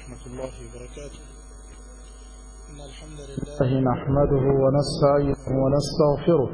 ورحمة الله وبركاته. إن الحمد لله نحمده ونستعينه ونستغفره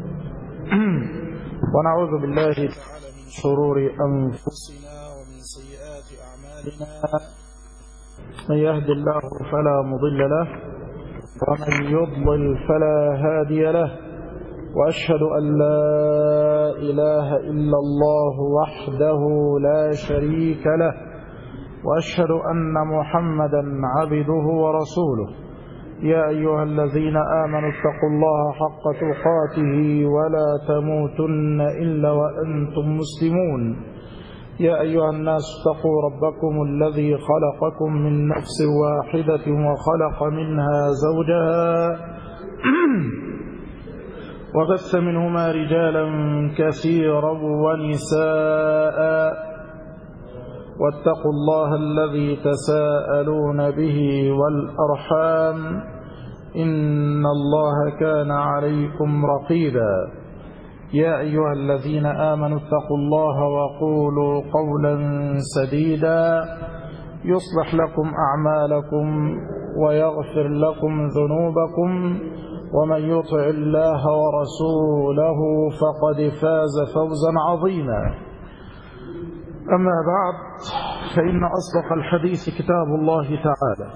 ونعوذ بالله تعالى من شرور أنفسنا ومن سيئات أعمالنا. من يهد الله فلا مضل له ومن يضلل فلا هادي له، وأشهد أن لا إله إلا الله وحده لا شريك له، وأشهد أن محمدا عبده ورسوله. يا أيها الذين آمنوا اتقوا الله حق تقاته ولا تموتن إلا وأنتم مسلمون. يا أيها الناس اتقوا ربكم الذي خلقكم من نفس واحدة وخلق منها زوجها وبث منهما رجالا كثيرا ونساء، واتقوا الله الذي تساءلون به والأرحام إن الله كان عليكم رقيبا. يا أيها الذين آمنوا اتقوا الله وقولوا قولا سديدا يصلح لكم أعمالكم ويغفر لكم ذنوبكم، ومن يطع الله ورسوله فقد فاز فوزا عظيما. أما بعد، فإن أصدق الحديث كتاب الله تعالى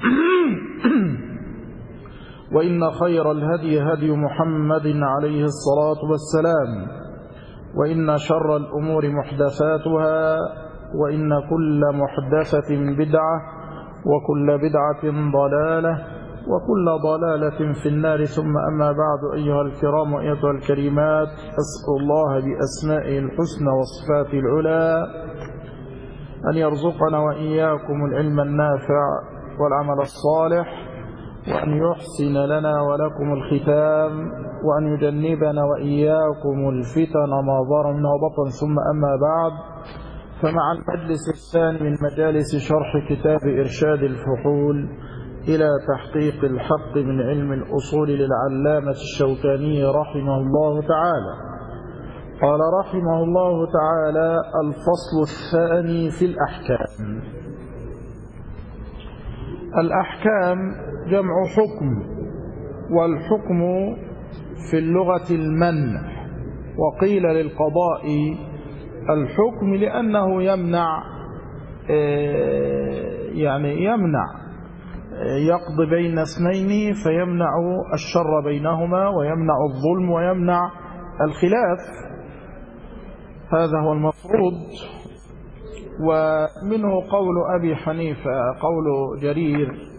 وإن خير الهدي هدي محمد عليه الصلاة والسلام، وإن شر الأمور محدثاتها، وإن كل محدثة بدعة، وكل بدعة ضلالة، وكل ضلالة في النار. ثم أما بعد، أيها الكرام وأيتها الكريمات، أسأل الله بأسمائه الحسنى وصفاته العلى أن يرزقنا وإياكم العلم النافع والعمل الصالح، وأن يحسن لنا ولكم الختام، وأن يجنبنا وإياكم الفتن ما ظهر منها وبطن. ثم أما بعد، فمع المجلس الثاني من مجالس شرح كتاب إرشاد الفحول إلى تحقيق الحق من علم الأصول للعلامة الشوكاني رحمه الله تعالى. قال رحمه الله تعالى: الفصل الثاني في الأحكام. الأحكام جمع حكم، والحكم في اللغة المنع، وقيل للقضاء الحكم لأنه يمنع، يعني يمنع يقضي بين اثنين، فيمنع الشر بينهما ويمنع الظلم ويمنع الخلاف. هذا هو المفروض. ومنه قول أبي حنيفة، قول جرير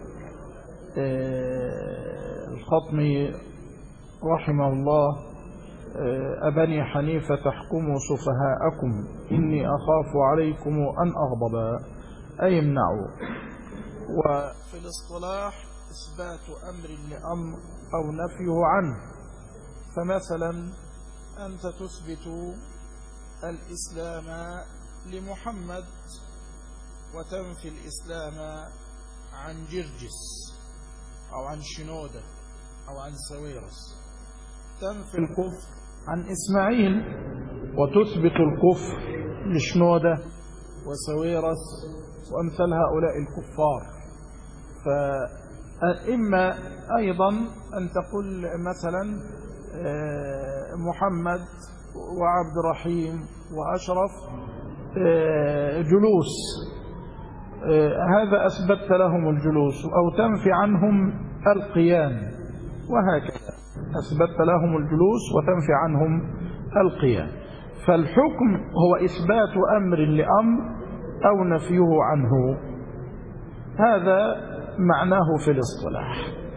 الخطمي رحمه الله: أبني حنيفة تحكموا سفهاءكم إني أخاف عليكم أن أغضب، أي امنعوا. وفي الاصطلاح إثبات أمر لأمر أو نفيه عنه. فمثلا أنت تثبت الإسلام لمحمد وتنفي الإسلام عن جرجس أو عن شنودة أو عن سويرس. تنفي الكفر عن إسماعيل وتثبت الكفر لشنودة وسويرس وأمثال هؤلاء الكفار. فإما أيضا أن تقول مثلا محمد وعبد الرحيم وأشرف جلوس، هذا أثبت لهم الجلوس، أو تنفي عنهم القيام، وهكذا أثبت لهم الجلوس وتنفي عنهم القيام. فالحكم هو إثبات أمر لأمر أو نفيه عنه. هذا معناه في الاصطلاح.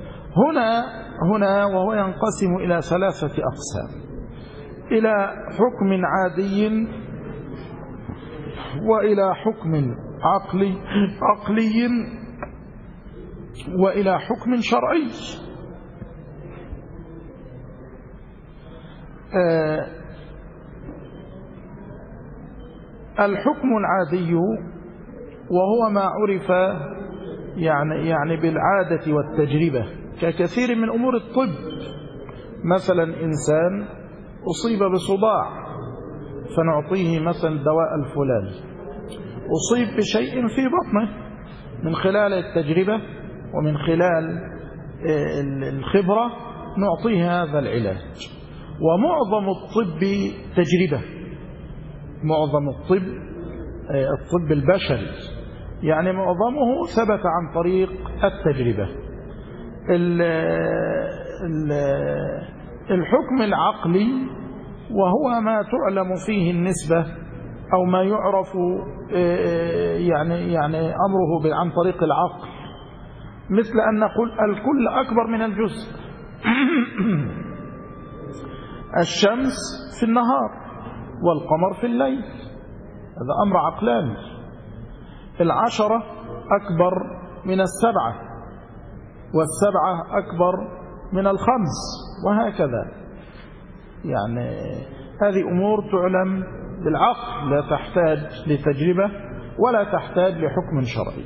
هنا وهو ينقسم إلى ثلاثة أقسام: إلى حكم عادي، وإلى حكم عقلي، وإلى حكم شرعي. الحكم العادي وهو ما عرف يعني بالعادة والتجربة، ككثير من أمور الطب. مثلا إنسان أصيب بصداع فنعطيه مثلا دواء الفلاني، أصيب بشيء في بطنه من خلال التجربة ومن خلال الخبرة نعطيه هذا العلاج. ومعظم الطب تجربة، معظم الطب البشري يعني معظمه ثبت عن طريق التجربة. الحكم العقلي وهو ما تعلم فيه النسبة أو ما يعرف يعني أمره عن طريق العقل، مثل أن نقول الكل أكبر من الجزء. الشمس في النهار والقمر في الليل، هذا أمر عقلاني. 10 أكبر من 7 و7 أكبر من 5 وهكذا. يعني هذه أمور تعلم بالعقل، لا تحتاج لتجربة ولا تحتاج لحكم شرعي.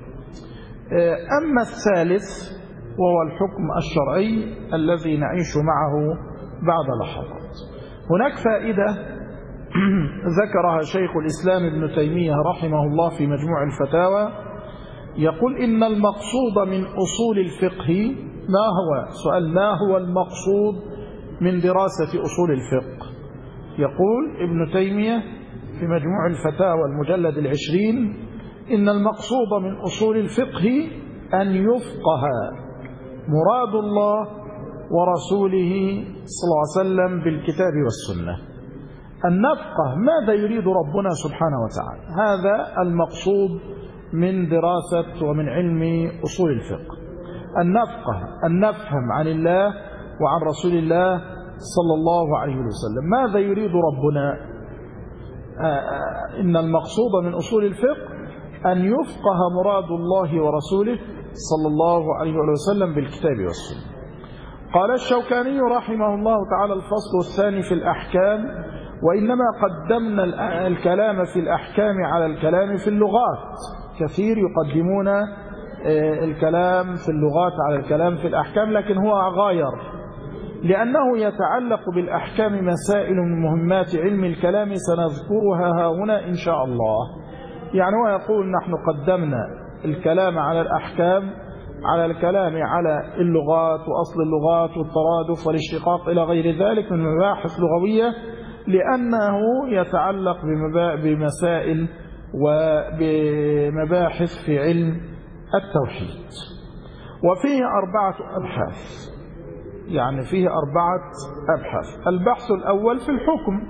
أما الثالث وهو الحكم الشرعي الذي نعيش معه بعد لحظات. هناك فائدة ذكرها شيخ الإسلام ابن تيمية رحمه الله في مجموع الفتاوى، يقول إن المقصود من أصول الفقه ما هو؟ سؤال: ما هو المقصود من دراسة أصول الفقه؟ يقول ابن تيمية في مجموع الفتاوى المجلد 20: إن المقصود من أصول الفقه أن يفقه مراد الله ورسوله صلى الله عليه وسلم بالكتاب والسنة. أن نفقه ماذا يريد ربنا سبحانه وتعالى، هذا المقصود من دراسة ومن علم أصول الفقه. أن نفقه، أن نفهم عن الله وعن رسول الله صلى الله عليه وسلم ماذا يريد ربنا. إن المقصود من أصول الفقه أن يفقه مراد الله ورسوله صلى الله عليه وسلم بالكتاب والسنة. قال الشوكاني رحمه الله تعالى: الفصل الثاني في الأحكام: وإنما قدمنا الكلام في الأحكام على الكلام في اللغات. كثير يقدمون الكلام في اللغات على الكلام في الأحكام، لكن هو غاير، لأنه يتعلق بالأحكام مسائل من مهمات علم الكلام سنذكرها هنا إن شاء الله. يعني هو يقول نحن قدمنا الكلام على الأحكام على الكلام على اللغات وأصل اللغات والترادف والاشتقاق إلى غير ذلك من مباحث لغوية، لأنه يتعلق بمسائل وبمباحث في علم التوحيد. وفيه 4 أبحاث، يعني فيه 4 أبحاث. البحث الأول في الحكم،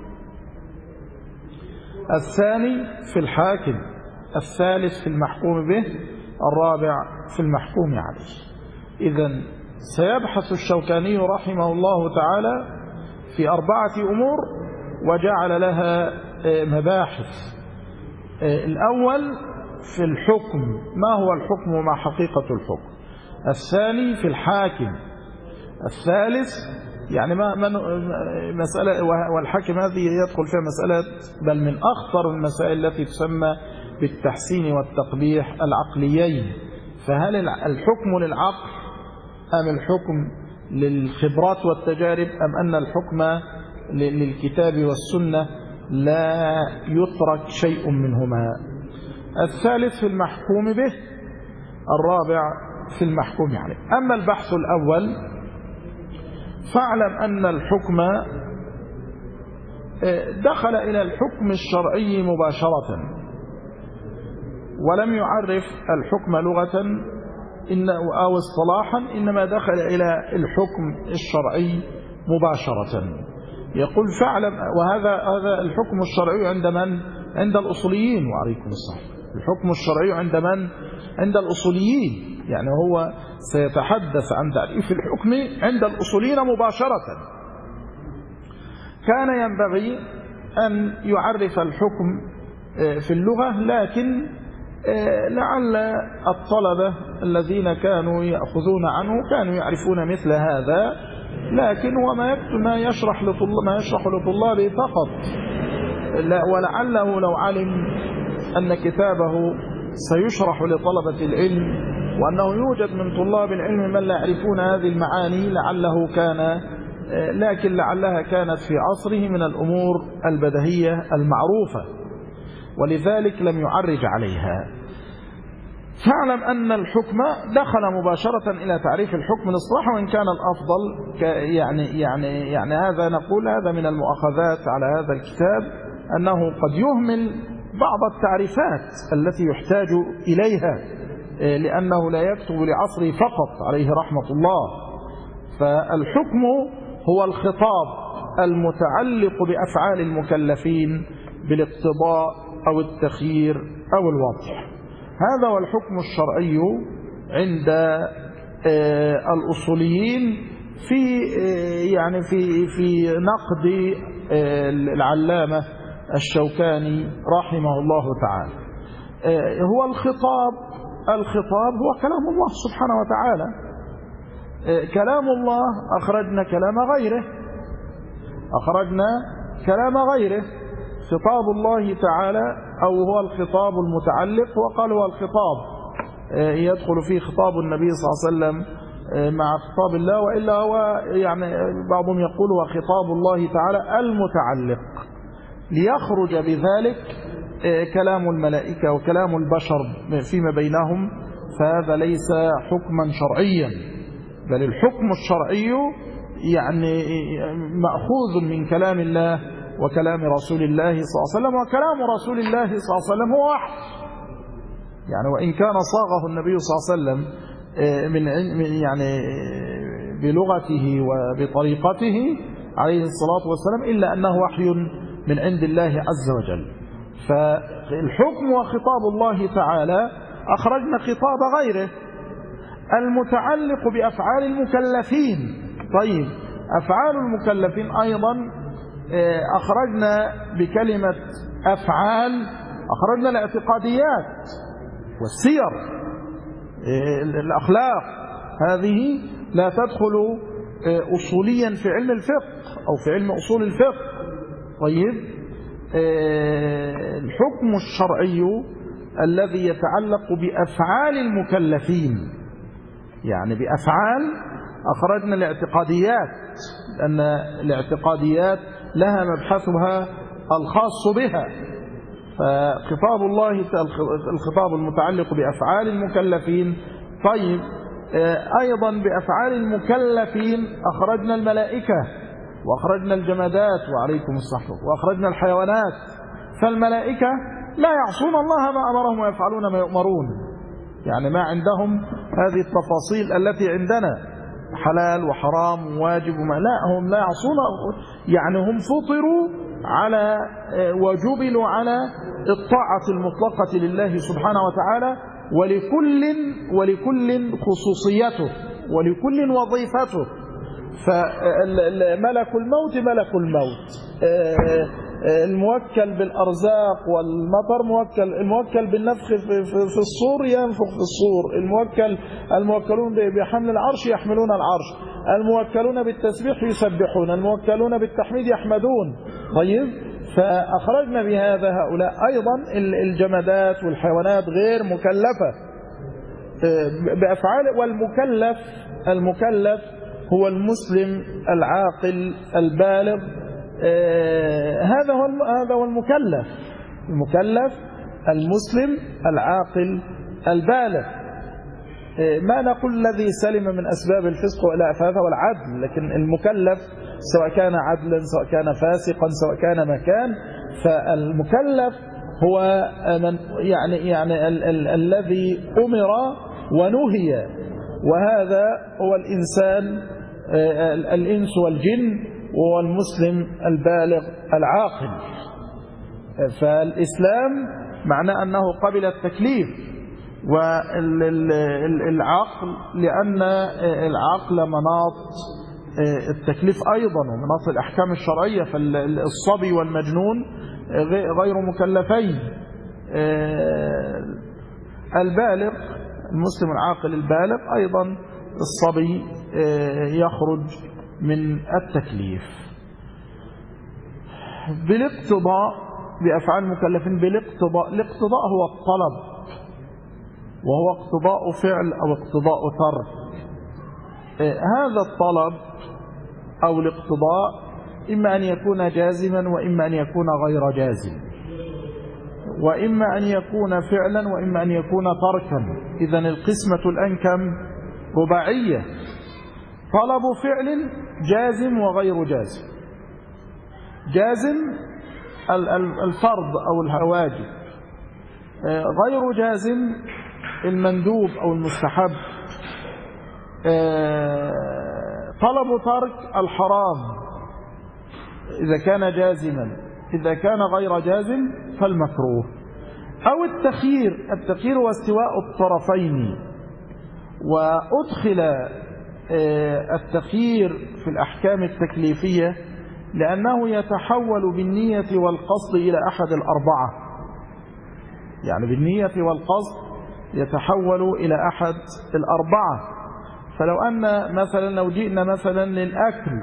الثاني في الحاكم، الثالث في المحكوم به، الرابع في المحكوم عليه. إذن سيبحث الشوكاني رحمه الله تعالى في 4 أمور وجعل لها مباحث. الأول في الحكم، ما هو الحكم وما حقيقة الحكم. الثاني في الحاكم. الثالث يعني مسألة، والحاكم هذه يدخل فيها مسألة بل من أخطر المسائل التي تسمى بالتحسين والتقبيح العقليين. فهل الحكم للعقل أم الحكم للخبرات والتجارب، أم أن الحكم للكتاب والسنة لا يترك شيء منهما. الثالث في المحكوم به، الرابع في المحكوم عليه. أما البحث الأول فاعلم أن الحكم دخل إلى الحكم الشرعي مباشرة ولم يعرف الحكم لغة أو اصطلاحا، إنما دخل إلى الحكم الشرعي مباشرة. يقول فاعلم، وهذا الحكم الشرعي عند من؟ عند الأصوليين. وعليكم السلام. الحكم الشرعي عند من؟ عند الأصوليين. يعني هو سيتحدث عن تعريف الحكم عند الأصوليين مباشرة. كان ينبغي أن يعرف الحكم في اللغة، لكن لعل الطلبة الذين كانوا يأخذون عنه كانوا يعرفون مثل هذا، لكن هو ما يشرح لطلابه فقط. ولعله لو علم أن كتابه سيشرح لطلبة العلم وأنه يوجد من طلاب العلم من لا يعرفون هذه المعاني لعله كان، لكن لعلها كانت في عصره من الأمور البديهية المعروفة، ولذلك لم يعرج عليها. فاعلم أن الحكم دخل مباشرة إلى تعريف الحكم الاصطلاحي، وإن كان الأفضل يعني هذا نقول هذا من المؤاخذات على هذا الكتاب أنه قد يهمل بعض التعريفات التي يحتاج إليها، لأنه لا يكتب لعصره فقط عليه رحمة الله. فالحكم هو الخطاب المتعلق بأفعال المكلفين بالاقتضاء أو التخيير أو الوضع. هذا هو الحكم الشرعي عند الأصوليين في نقد العلامة الشوكاني رحمه الله تعالى. هو الخطاب هو كلام الله سبحانه وتعالى. كلام الله أخرجنا كلام غيره خطاب الله تعالى، أو هو الخطاب المتعلق، وقال هو الخطاب يدخل فيه خطاب النبي صلى الله عليه وسلم مع خطاب الله، وإلا هو بعضهم يقول هو خطاب الله تعالى المتعلق، ليخرج بذلك كلام الملائكة وكلام البشر فيما بينهم. فهذا ليس حكما شرعيا، بل الحكم الشرعي مأخوذ من كلام الله وكلام رسول الله صلى الله عليه وسلم، وكلام رسول الله صلى الله عليه وسلم هو وحي. وإن كان صاغه النبي صلى الله عليه وسلم بلغته وبطريقته عليه الصلاة والسلام، إلا أنه وحي من عند الله عز وجل. فالحكم وخطاب الله تعالى أخرجنا خطاب غيره المتعلق بأفعال المكلفين. طيب، أفعال المكلفين أيضا أخرجنا بكلمة أفعال، أخرجنا الاعتقاديات والسير، الأخلاق، هذه لا تدخل أصوليا في علم الفقه أو في علم أصول الفقه. طيب، الحكم الشرعي الذي يتعلق بأفعال المكلفين، بأفعال أخرجنا الاعتقاديات، لأن الاعتقاديات لها مبحثها الخاص بها. فخطاب الله الخطاب المتعلق بأفعال المكلفين. طيب، أيضا بأفعال المكلفين أخرجنا الملائكة، وأخرجنا الجمادات وعليكم الصحة، وأخرجنا الحيوانات. فالملائكة لا يعصون الله ما أمرهم ويفعلون ما يؤمرون، ما عندهم هذه التفاصيل التي عندنا، حلال وحرام وواجب وما، لا، هم لا يعصون، هم فطروا على وجبلوا على الطاعة المطلقة لله سبحانه وتعالى، ولكل خصوصيته ولكل وظيفته. فملك الموت ملك الموت، الموكل بالأرزاق والمطر الموكل بالنفخ في الصور ينفخ في الصور، الموكلون بحمل العرش يحملون العرش، الموكلون بالتسبيح يسبحون، الموكلون بالتحميد يحمدون. طيب، فأخرجنا بهذا هؤلاء. أيضا الجمادات والحيوانات غير مكلفة بأفعال. والمكلف هو المسلم العاقل البالغ. هذا هو المكلف المسلم العاقل البالغ. ما نقول الذي سلم من أسباب الفسق، لا، فهذا هو العدل. لكن المكلف سواء كان عدلا، سواء كان فاسقا، سواء كان ما كان، فالمكلف هو من الذي أمر ونهي، وهذا هو الإنس والجن، وهو المسلم البالغ العاقل. فالإسلام معناه أنه قبل التكليف والعقل، لأن العقل مناط التكليف أيضا ومناط الأحكام الشرعية. فالصبي والمجنون غير مكلفين. البالغ المسلم العاقل البالغ أيضا الصبي يخرج من التكليف. بالاقتضاء بأفعال المكلفين، الاقتضاء هو الطلب، وهو اقتضاء فعل أو اقتضاء ترك. هذا الطلب أو الاقتضاء إما أن يكون جازما وإما أن يكون غير جازم. وإما أن يكون فعلا وإما أن يكون تركا. إذن القسمة الآن كم؟ رباعية. طلب فعل جازم وغير جازم. جازم الفرض أو الواجب، غير جازم المندوب أو المستحب. طلب ترك الحرام إذا كان جازما، إذا كان غير جازم فالمكروه. أو التخيير واستواء الطرفين. وأدخل التخيير في الأحكام التكليفية لأنه يتحول بالنية والقصد إلى أحد الأربعة. يعني بالنية والقصد يتحول إلى أحد الأربعة. فلو أن مثلا لو جئنا مثلا للأكل،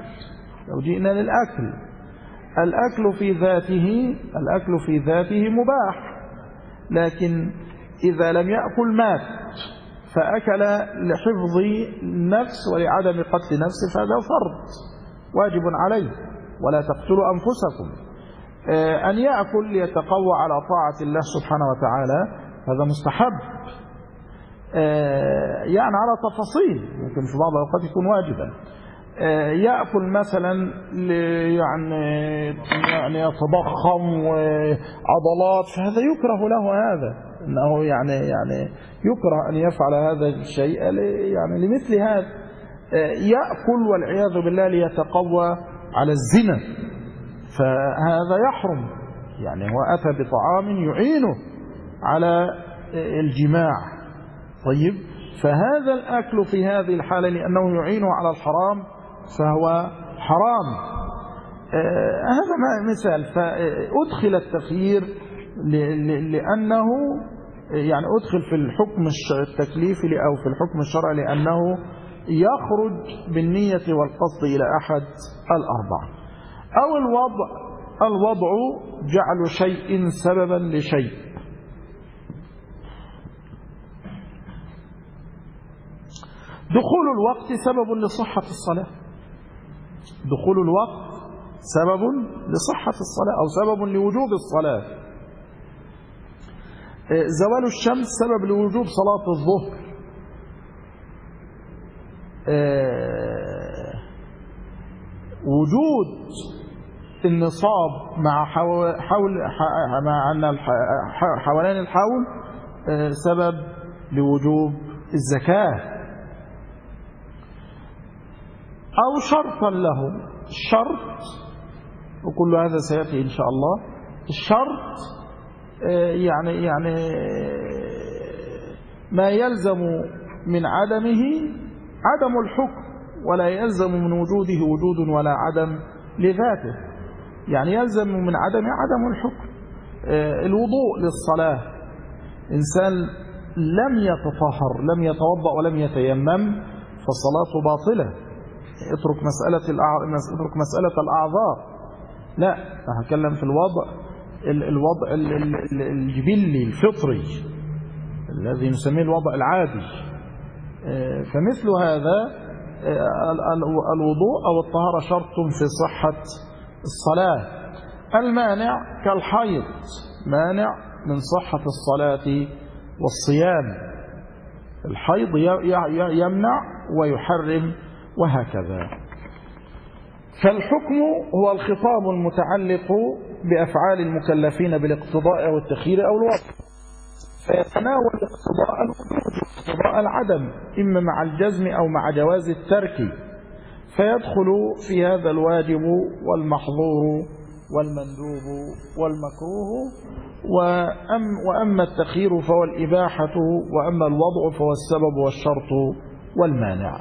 الأكل في ذاته مباح، لكن إذا لم يأكل مات، فأكل لحفظ النفس ولعدم قتل نفسه فهذا فرض واجب عليه، ولا تقتلوا أنفسكم. أن يأكل ليتقوى على طاعة الله سبحانه وتعالى هذا مستحب، يعني على تفاصيل، ممكن في بعض الأوقات يكون واجبا. يأكل مثلا يعني يتضخم وعضلات، فهذا يكره له، هذا إنه يعني يكره أن يفعل هذا الشيء يعني لمثل هذا. يأكل والعياذ بالله ليتقوى على الزنا، فهذا يحرم، يعني هو أتى بطعام يعينه على الجماع. طيب، فهذا الأكل في هذه الحالة لأنه يعينه على الحرام فهو حرام. هذا مثال. فأدخل التخيير لأنه يعني أدخل في الحكم التكليفي أو في الحكم الشرعي لأنه يخرج بالنية والقصد إلى أحد الأربعة. أو الوضع جعل شيء سببا لشيء. دخول الوقت سبب لصحة الصلاة. دخول الوقت سبب لصحة الصلاة أو سبب لوجوب الصلاة. زوال الشمس سبب لوجوب صلاة الظهر. وجود النصاب مع حولان الحول سبب لوجوب الزكاة. أو شرطا له. الشرط، وكل هذا سيأتي إن شاء الله. الشرط يعني ما يلزم من عدمه عدم الحكم، ولا يلزم من وجوده وجود ولا عدم لذاته. يعني يلزم من عدم الحكم. الوضوء للصلاة، إنسان لم يتطهر، لم يتوضأ ولم يتيمم فالصلاة باطلة. اترك مسألة الأعذار، لا، هتكلم في الوضع الجبلي الفطري الذي نسميه الوضع العادي. فمثل هذا الوضوء أو الطهارة شرط في صحة الصلاة. المانع كالحيض مانع من صحة الصلاة والصيام. الحيض يمنع ويحرم وهكذا. فالحكم هو الخطاب المتعلق بأفعال المكلفين بالاقتضاء أو التخيير أو الوضع، فيتناول اقتضاء العدم إما مع الجزم أو مع جواز الترك، فيدخل في هذا الواجب والمحظور والمندوب والمكروه. وأما التخيير فهو الإباحة، وأما الوضع فهو السبب والشرط والمانع.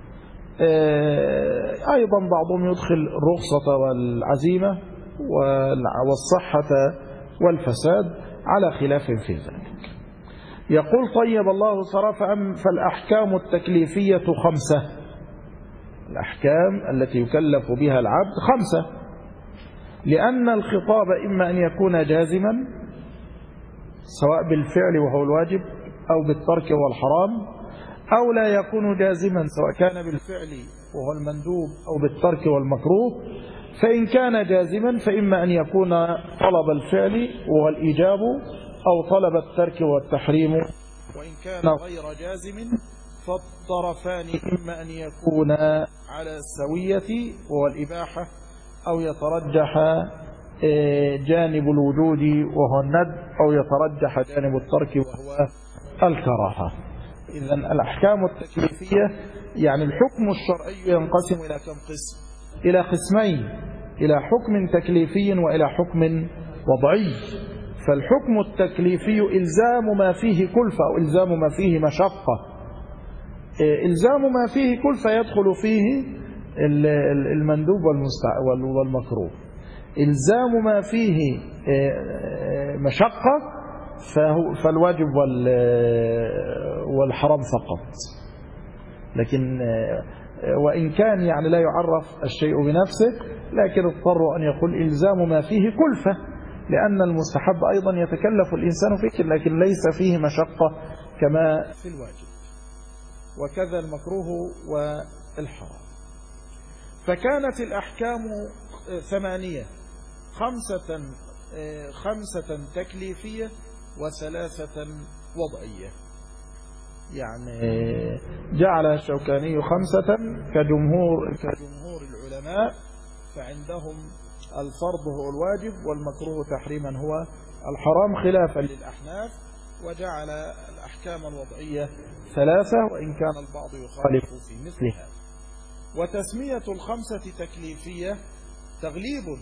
أيضا بعضهم يدخل الرخصة والعزيمة والصحة والفساد على خلاف في ذلك. يقول طيب الله صرف فالأحكام التكليفية 5. الأحكام التي يكلف بها العبد 5، لأن الخطاب إما أن يكون جازما سواء بالفعل وهو الواجب أو بالترك والحرام، أو لا يكون جازما سواء كان بالفعل وهو المندوب أو بالترك والمكروه. فإن كان جازما فإما أن يكون طلب الفعل وهو الإيجاب أو طلب الترك والتحريم، وإن كان غير جازم فالطرفان إما أن يكونا على السوية وهو الإباحة، أو يترجح جانب الوجود وهو الند، أو يترجح جانب الترك وهو الكراهة. إذن الأحكام التكليفية يعني الحكم الشرعي ينقسم إلى كم قسم؟ إلى قسمين، إلى حكم تكليفي وإلى حكم وضعي. فالحكم التكليفي إلزام ما فيه كلفة أو إلزام ما فيه مشقة. إلزام ما فيه كلفة يدخل فيه المندوب والمكروه. إلزام ما فيه مشقة فالواجب والحرام فقط. لكن وإن كان يعني لا يعرف الشيء بنفسه، لكن اضطر أن يقول إلزام ما فيه كلفة، لأن المستحب أيضا يتكلف الإنسان فيه لكن ليس فيه مشقة كما في الواجب، وكذا المكروه والحرام. فكانت الأحكام 8، 5 تكليفية و3 وضعية. يعني جعل الشوكاني 5 كجمهور العلماء، فعندهم الفرض هو الواجب والمكروه تحريما هو الحرام خلافا للأحناف، وجعل الأحكام الوضعية 3 وإن كان البعض يخالف في مثل هذا. وتسمية ال5 تكليفية تغليب،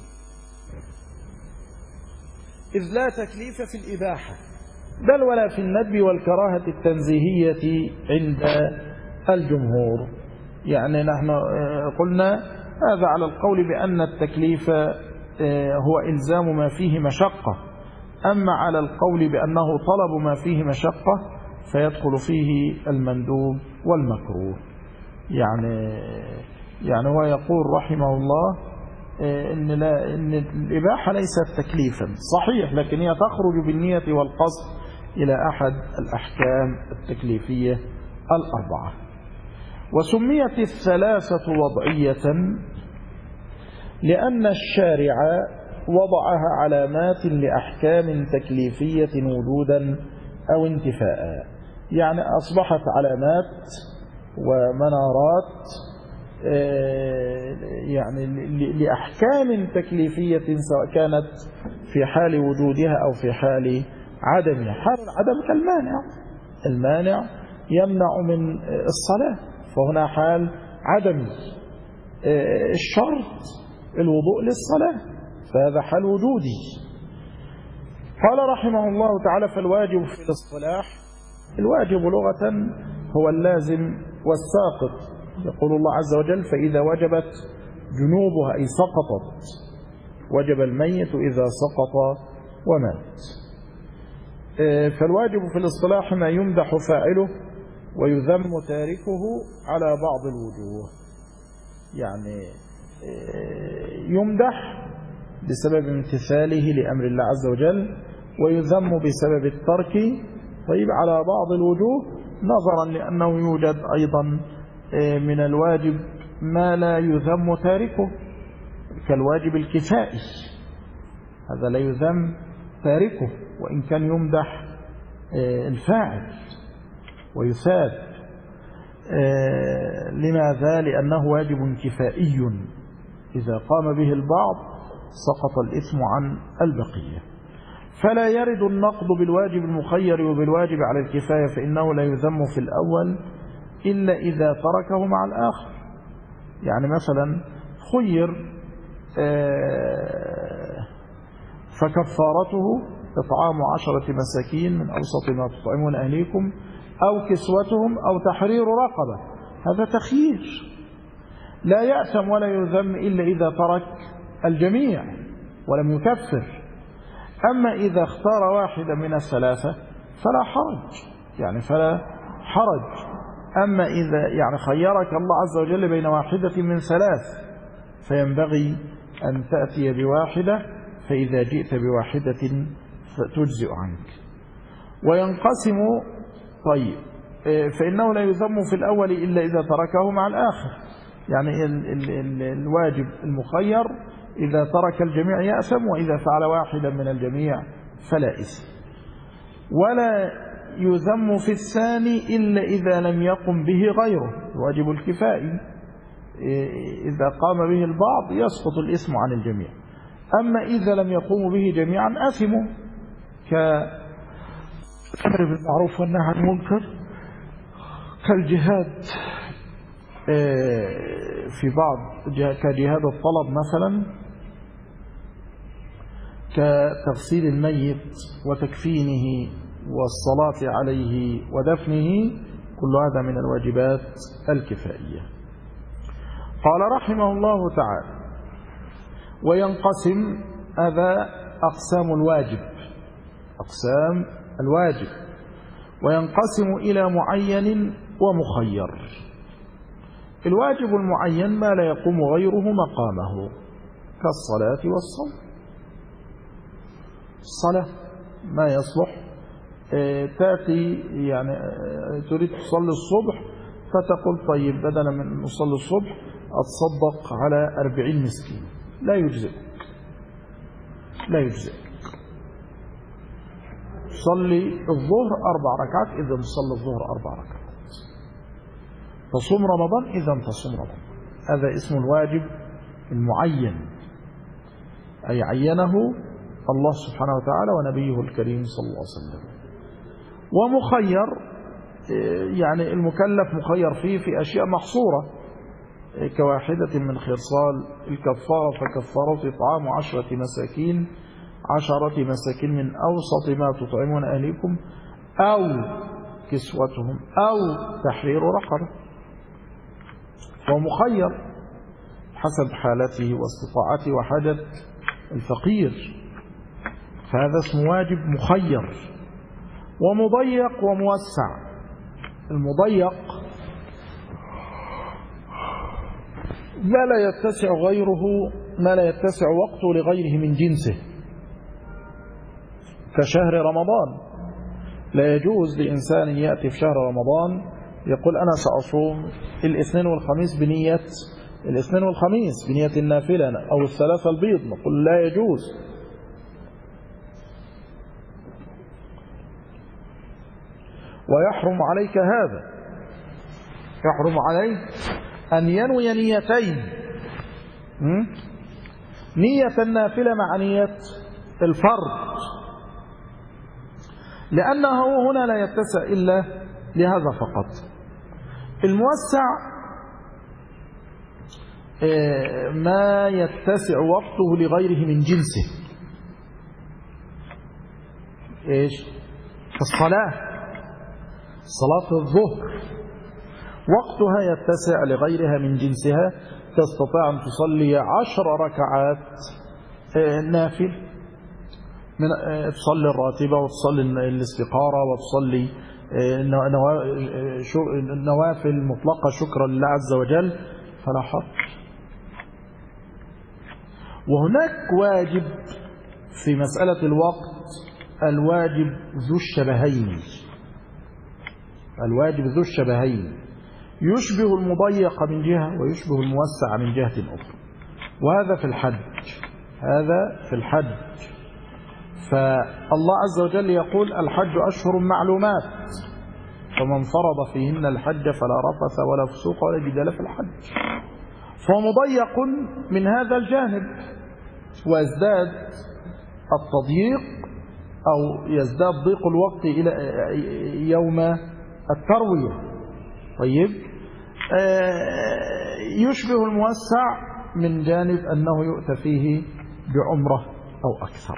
إذ لا تكليف في الإباحة بل ولا في الندب والكراهة التنزيهية عند الجمهور. يعني نحن قلنا هذا على القول بأن التكليف هو إلزام ما فيه مشقة، أما على القول بأنه طلب ما فيه مشقة فيدخل فيه المندوب والمكروه. يعني هو يقول رحمه الله إن الإباحة ليست تكليفا صحيح، لكن هي تخرج بالنية والقصد إلى أحد الأحكام التكليفية 4. وسميت 3 وضعية لأن الشارع وضعها علامات لأحكام تكليفية وجودا أو انتفاء. يعني أصبحت علامات ومنارات يعني لأحكام تكليفية، سواء كانت في حال وجودها أو في حال عدمها. حال العدم المانع يمنع من الصلاة، فهنا حال عدمي. الشرط الوضوء للصلاة، فهذا حال وجودي. قال رحمه الله تعالى: فالواجب في الاصطلاح، الواجب لغة هو اللازم والساقط. يقول الله عز وجل: فإذا وجبت جنوبها أي سقطت، وجب الميت إذا سقط ومات. فالواجب في الاصطلاح ما يمدح فاعله ويذم تاركه على بعض الوجوه. يعني يمدح بسبب امتثاله لأمر الله عز وجل، ويذم بسبب الترك طيب على بعض الوجوه، نظرا لأنه يوجد أيضا من الواجب ما لا يذم تاركه، كالواجب الكفائي، هذا لا يذم تاركه وإن كان يمدح الفاعل ويثاب. لماذا؟ لأنه واجب كفائي، إذا قام به البعض سقط الإثم عن البقية. فلا يرد النقض بالواجب المخير وبالواجب على الكفاية، فإنه لا يذم في الأول إلا إذا تركه مع الآخر. يعني مثلا خير فكفارته إطعام 10 مساكين من أوسط ما تطعمون أهليكم أو كسوتهم أو تحرير رقبة، هذا تخيير، لا يأثم ولا يذم إلا إذا ترك الجميع ولم يكفر. أما إذا اختار واحدا من الثلاثة فلا حرج. أما إذا يعني خيرك الله عز وجل بين واحدة من 3 فينبغي أن تأتي بواحدة، فإذا جئت بواحدة تجزئ عنك. وينقسم طيب، فإنه لا يذم في الأول إلا إذا تركه مع الآخر. يعني الواجب المخير إذا ترك الجميع يأثم، وإذا فعل واحدا من الجميع فلا إثم. ولا يذم في الثاني إلا إذا لم يقم به غيره، الواجب الكفائي إذا قام به البعض يسقط الإثم عن الجميع. أما إذا لم يقوموا به جميعا أثموا، كالأمر بالمعروف والنهي عن المنكر، كالجهاد في بعض، كجهاد الطلب مثلا، كتغسيل الميت وتكفينه والصلاة عليه ودفنه، كل هذا من الواجبات الكفائية. قال رحمه الله تعالى: وينقسم، هذا أقسام الواجب، أقسام الواجب، وينقسم إلى معين ومخير. الواجب المعين ما لا يقوم غيره مقامه، كالصلاة والصوم. الصلاة ما يصلح تأتي يعني تريد تصلي الصبح فتقول طيب بدلا من نصلي الصبح أتصدق على 40 مسكين، لا يجزئك، لا يجزئك. تصلي الظهر 4 ركعات، إذا تصلي الظهر 4 ركعات. تصوم رمضان، إذا تصوم رمضان. هذا اسم الواجب المعين، أي عينه الله سبحانه وتعالى ونبيه الكريم صلى الله عليه وسلم. ومخير يعني المكلف مخير فيه في أشياء محصورة، كواحدة من خصال الكفارة، فكفارة إطعام 10 مساكين، 10 مساكين من أوسط ما تطعمون أهليكم، أو كسوتهم، أو تحرير رقبة. ومخير حسب حالته واستطاعته وحاجة الفقير، فهذا اسم واجب مخير. ومضيق وموسع. المضيق ما لا يتسع غيره، ما لا يتسع وقته لغيره من جنسه، كشهر رمضان. لا يجوز لإنسان يأتي في شهر رمضان يقول أنا سأصوم الاثنين والخميس بنية الاثنين والخميس بنية النافلة أو الثلاثة البيض، نقول لا يجوز. ويحرم عليك هذا، يحرم عليه أن ينوي نيتين، نية النافلة مع نية الفرض، لأنه هنا لا يتسع إلا لهذا فقط. الموسع ما يتسع وقته لغيره من جنسه. إيش؟ كالصلاة، صلاة الظهر وقتها يتسع لغيرها من جنسها، تستطيع أن تصلي 10 ركعات نافل، تصلي الراتبة وتصلي الاستخارة وتصلي نوافل مطلقة شكرا لله عز وجل، فلا حرج. وهناك واجب في مسألة الوقت، الواجب ذو الشبهين، الواجب ذو الشبهين، يشبه المضيق من جهة ويشبه الموسع من جهة أخرى. وهذا في الحج، هذا في الحج. فالله عز وجل يقول الحج أشهر معلومات، فمن فرض فيهن الحج فلا رفث ولا فسوق ولا جدال في الحج. فمضيق من هذا الجانب، ويزداد التضييق أو يزداد ضيق الوقت إلى يوم التروية. طيب، يشبه الموسع من جانب أنه يؤتى فيه بعمرة أو أكثر.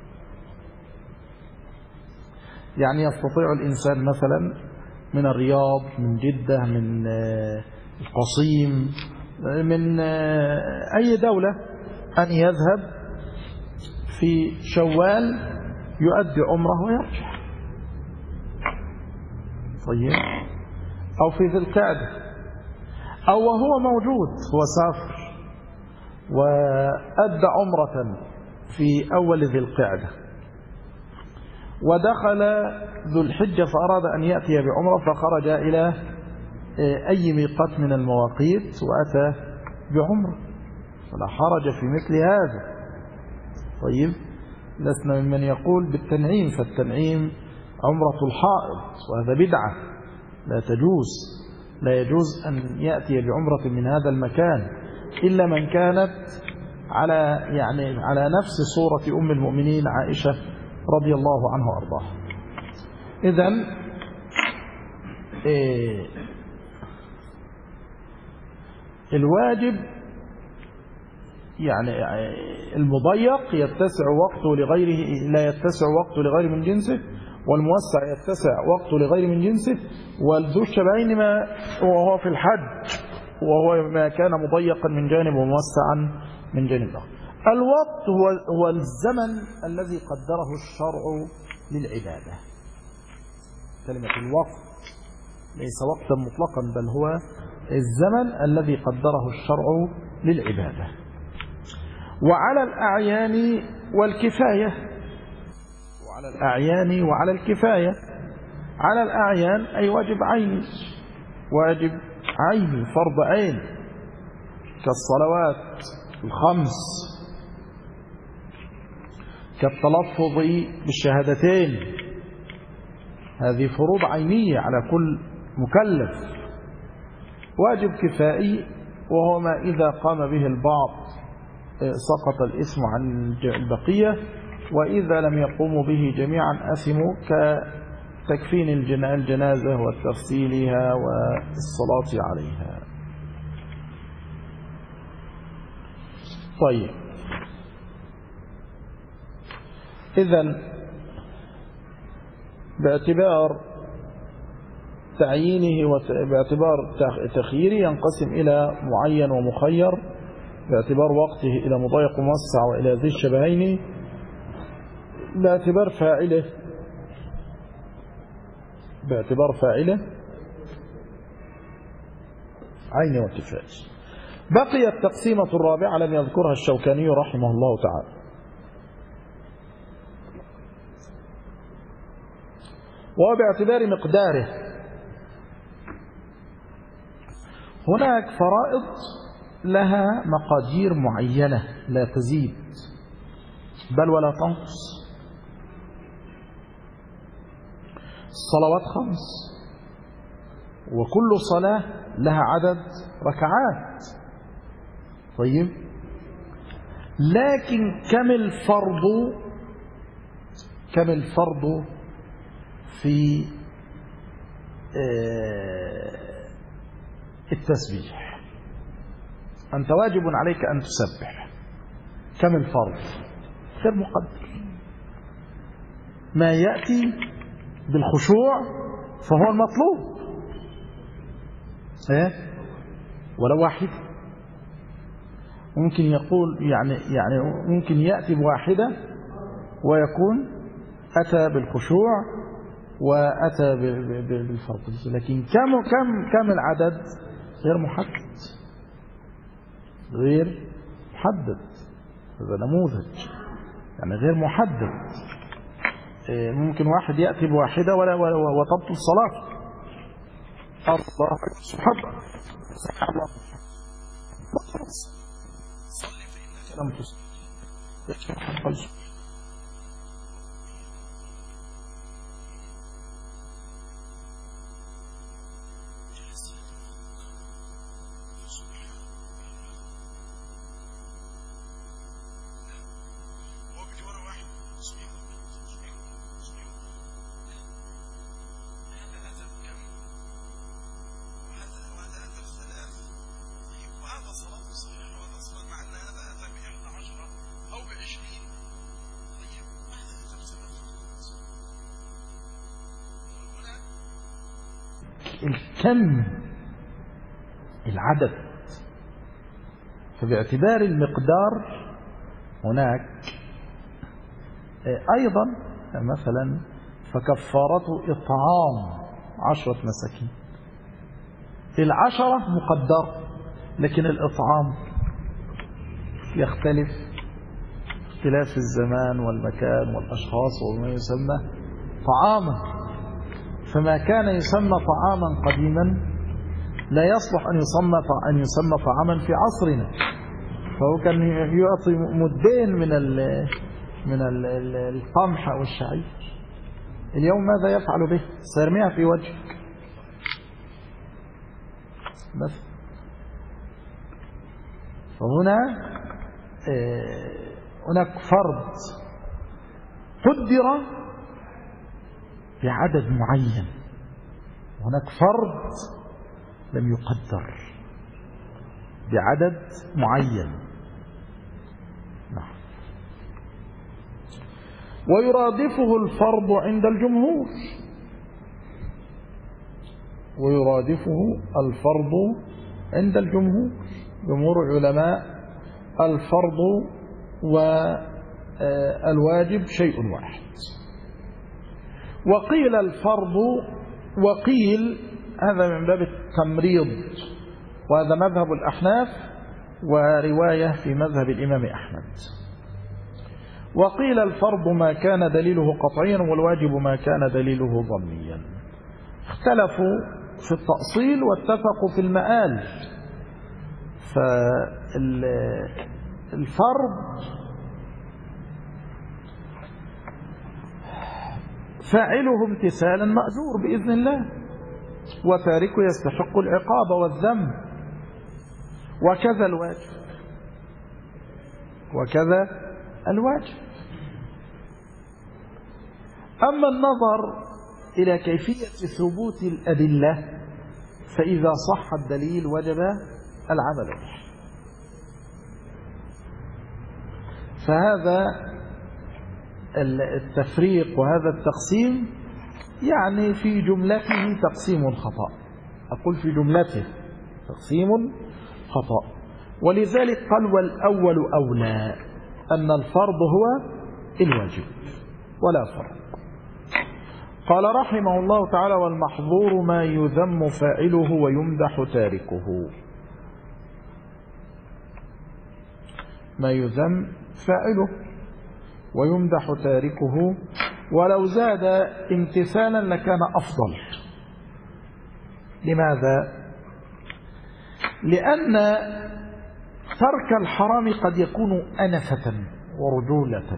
يعني يستطيع الإنسان مثلا من الرياض، من جدة، من القصيم، من أي دولة أن يذهب في شوال يؤدي عمره ويرجع. طيب، أو في ذي القعدة، أو وهو موجود، هو سافر وأدى عمرة في أول ذي القعدة، ودخل ذو الحجة فأراد أن يأتي بعمرة، فخرج إلى أي ميقات من المواقيت وأتى بعمرة، فلا حرج في مثل هذا. طيب، لسنا ممن يقول بالتنعيم، فالتنعيم عمرة الحائض، وهذا بدعة لا تجوز. لا يجوز أن يأتي بعمرة من هذا المكان إلا من كانت على نفس صورة أم المؤمنين عائشة رضي الله عنها وأرضاها. إذن الواجب المضيق يتسع وقته لغيره، لا يتسع وقته لغير من جنسه، والموسع يتسع وقته لغير من جنسه. والذو الشبهين وهو في الحج وهو ما كان مضيقا من جانب وموسعا من جانب آخر. الوقت هو الزمن الذي قدره الشرع للعبادة. كلمة الوقت ليس وقتا مطلقا، بل هو الزمن الذي قدره الشرع للعبادة. وعلى الأعيان والكفاية، وعلى الأعيان وعلى الكفاية. على الأعيان أي واجب عيني، واجب عيني فرض عين كالصلوات الخمس، كالتلفظ بالشهادتين، هذه فروض عينية على كل مكلف. واجب كفائي وهو ما إذا قام به البعض سقط الإثم عن البقية، وإذا لم يقوموا به جميعا أثموا، كتكفين الجنازة وتغسيلها والصلاة عليها. طيب، إذن باعتبار تعيينه وباعتبار تخييره ينقسم إلى معين ومخير، باعتبار وقته إلى مضيق وموسع وإلى ذي الشبهين، باعتبار فاعله عين وكفاية. بقي التقسيمة الرابعة لم يذكرها الشوكاني رحمه الله تعالى، وباعتبار مقداره. هناك فرائض لها مقادير معينة لا تزيد بل ولا تنقص. الصلوات 5، وكل صلاة لها عدد ركعات. طيب، لكن كم الفرض في التسبيح؟ أنت واجب عليك أن تسبح. كم الفرض؟ غير مقدر. ما يأتي بالخشوع فهو المطلوب، ولو واحد. ممكن يقول يعني ممكن يأتي بواحدة ويكون أتى بالخشوع وأتى بالفرض، لكن كم العدد غير محدد. هذا نموذج غير محدد. ممكن واحد يأتي بواحدة وتبطل صلاته. الله سبحانه الله صلي فإنك لم تصلي. الكم العدد. فباعتبار المقدار هناك أيضا مثلا فكفارته إطعام 10 مساكين. 10 مقدر، لكن الإطعام يختلف اختلاف الزمان والمكان والأشخاص وما يسمى طعاما. فما كان يسمى طعاما قديما لا يصلح أن يسمى طعاما في عصرنا. فهو كان يعطي مدين من القمح أو الشعير، اليوم ماذا يفعل به؟ سيرميها في وجهك بس. فهنا هناك فرض قدر بعدد معين، وهناك فرض لم يقدر بعدد معين. نعم. ويرادفه الفرض عند الجمهور، ويرادفه الفرض عند الجمهور، جمهور العلماء الفرض والواجب شيء واحد. وقيل الفرض، وقيل هذا من باب التمريض، وهذا مذهب الأحناف ورواية في مذهب الإمام أحمد. وقيل الفرض ما كان دليله قطعيا، والواجب ما كان دليله ظنيا. اختلفوا في التأصيل واتفقوا في المآل. فالفرض فاعله امتثالا مأجور بإذن الله، وتاركه يستحق العقاب والذم، وكذا الواجب، وكذا الواجب. أما النظر إلى كيفية ثبوت الأدلة فإذا صح الدليل وجب العمل به. فهذا التفريق وهذا التقسيم يعني في جملته تقسيم خطأ، أقول في جملته تقسيم خطأ. ولذلك قال والأول أولى، أن الفرض هو الواجب ولا فرق. قال رحمه الله تعالى والمحظور ما يذم فاعله ويمدح تاركه. ما يذم فاعله ويمدح تاركه، ولو زاد امتثالا لكان أفضل. لماذا؟ لأن ترك الحرام قد يكون أنفة ورجولة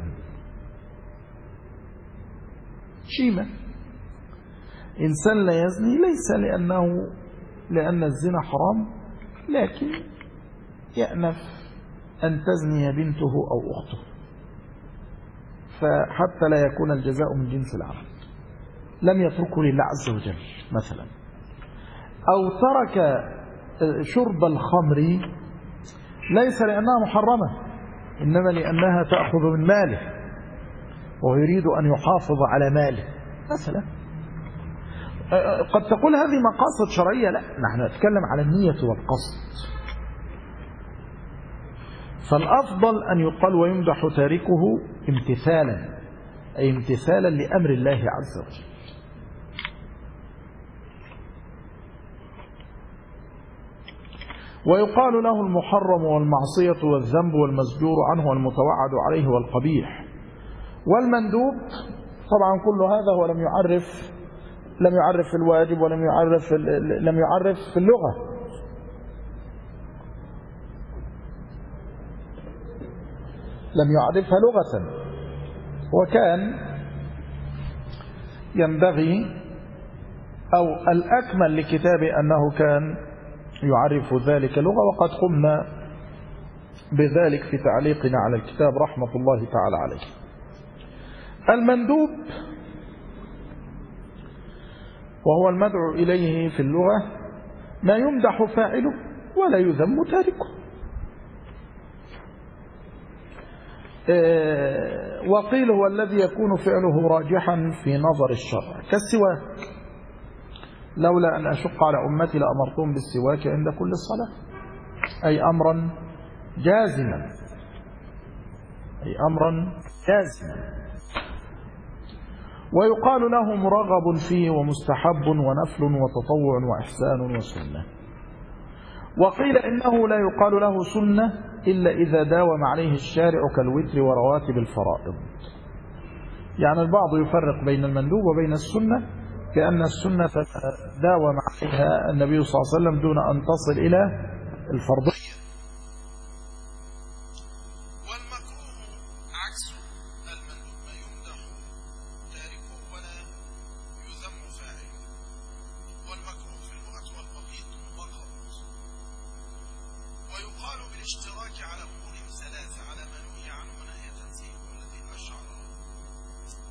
شيمة. إنسان لا يزني ليس لأن الزنا حرام، لكن يأنف أن تزني بنته أو أخته، فحتى لا يكون الجزاء من جنس العمل لم يتركه لله عز وجل مثلا. أو ترك شرب الخمر ليس لأنها محرمة، إنما لأنها تأخذ من ماله ويريد أن يحافظ على ماله مثلا. قد تقول هذه مقاصد شرعية، لا، نحن نتكلم على النية والقصد. فالأفضل أن يقال ويمدح تاركه امتثالا، أي امتثالا لأمر الله عز وجل. ويقال له المحرم والمعصية والذنب والمزجور عنه والمتوعد عليه والقبيح والمندوب. طبعا كل هذا هو لم يعرف في الواجب ولم يعرف في اللغة. لم يعرفها لغة، وكان ينبغي أو الأكمل لكتابه أنه كان يعرف ذلك لغة، وقد قمنا بذلك في تعليقنا على الكتاب رحمة الله تعالى عليه. المندوب وهو المدعو إليه في اللغة ما يمدح فاعله ولا يذم تاركه. وقيل هو الذي يكون فعله راجحا في نظر الشرع كالسواك، لولا أن أشق على أمتي لأمرتهم بالسواك عند كل صلاة، أي أمرا جازما، أي أمرا جازما. ويقال له مرغب فيه ومستحب ونفل وتطوع وإحسان وسنة. وقيل إنه لا يقال له سنة إلا إذا داوم عليه الشارع كالوتر ورواتب الفرائض. يعني البعض يفرق بين المندوب وبين السنة، كأن السنة داوم عليها النبي صلى الله عليه وسلم دون أن تصل إلى الفرضية. والمكروه عكس المندوب ما يمدح تاركه ولا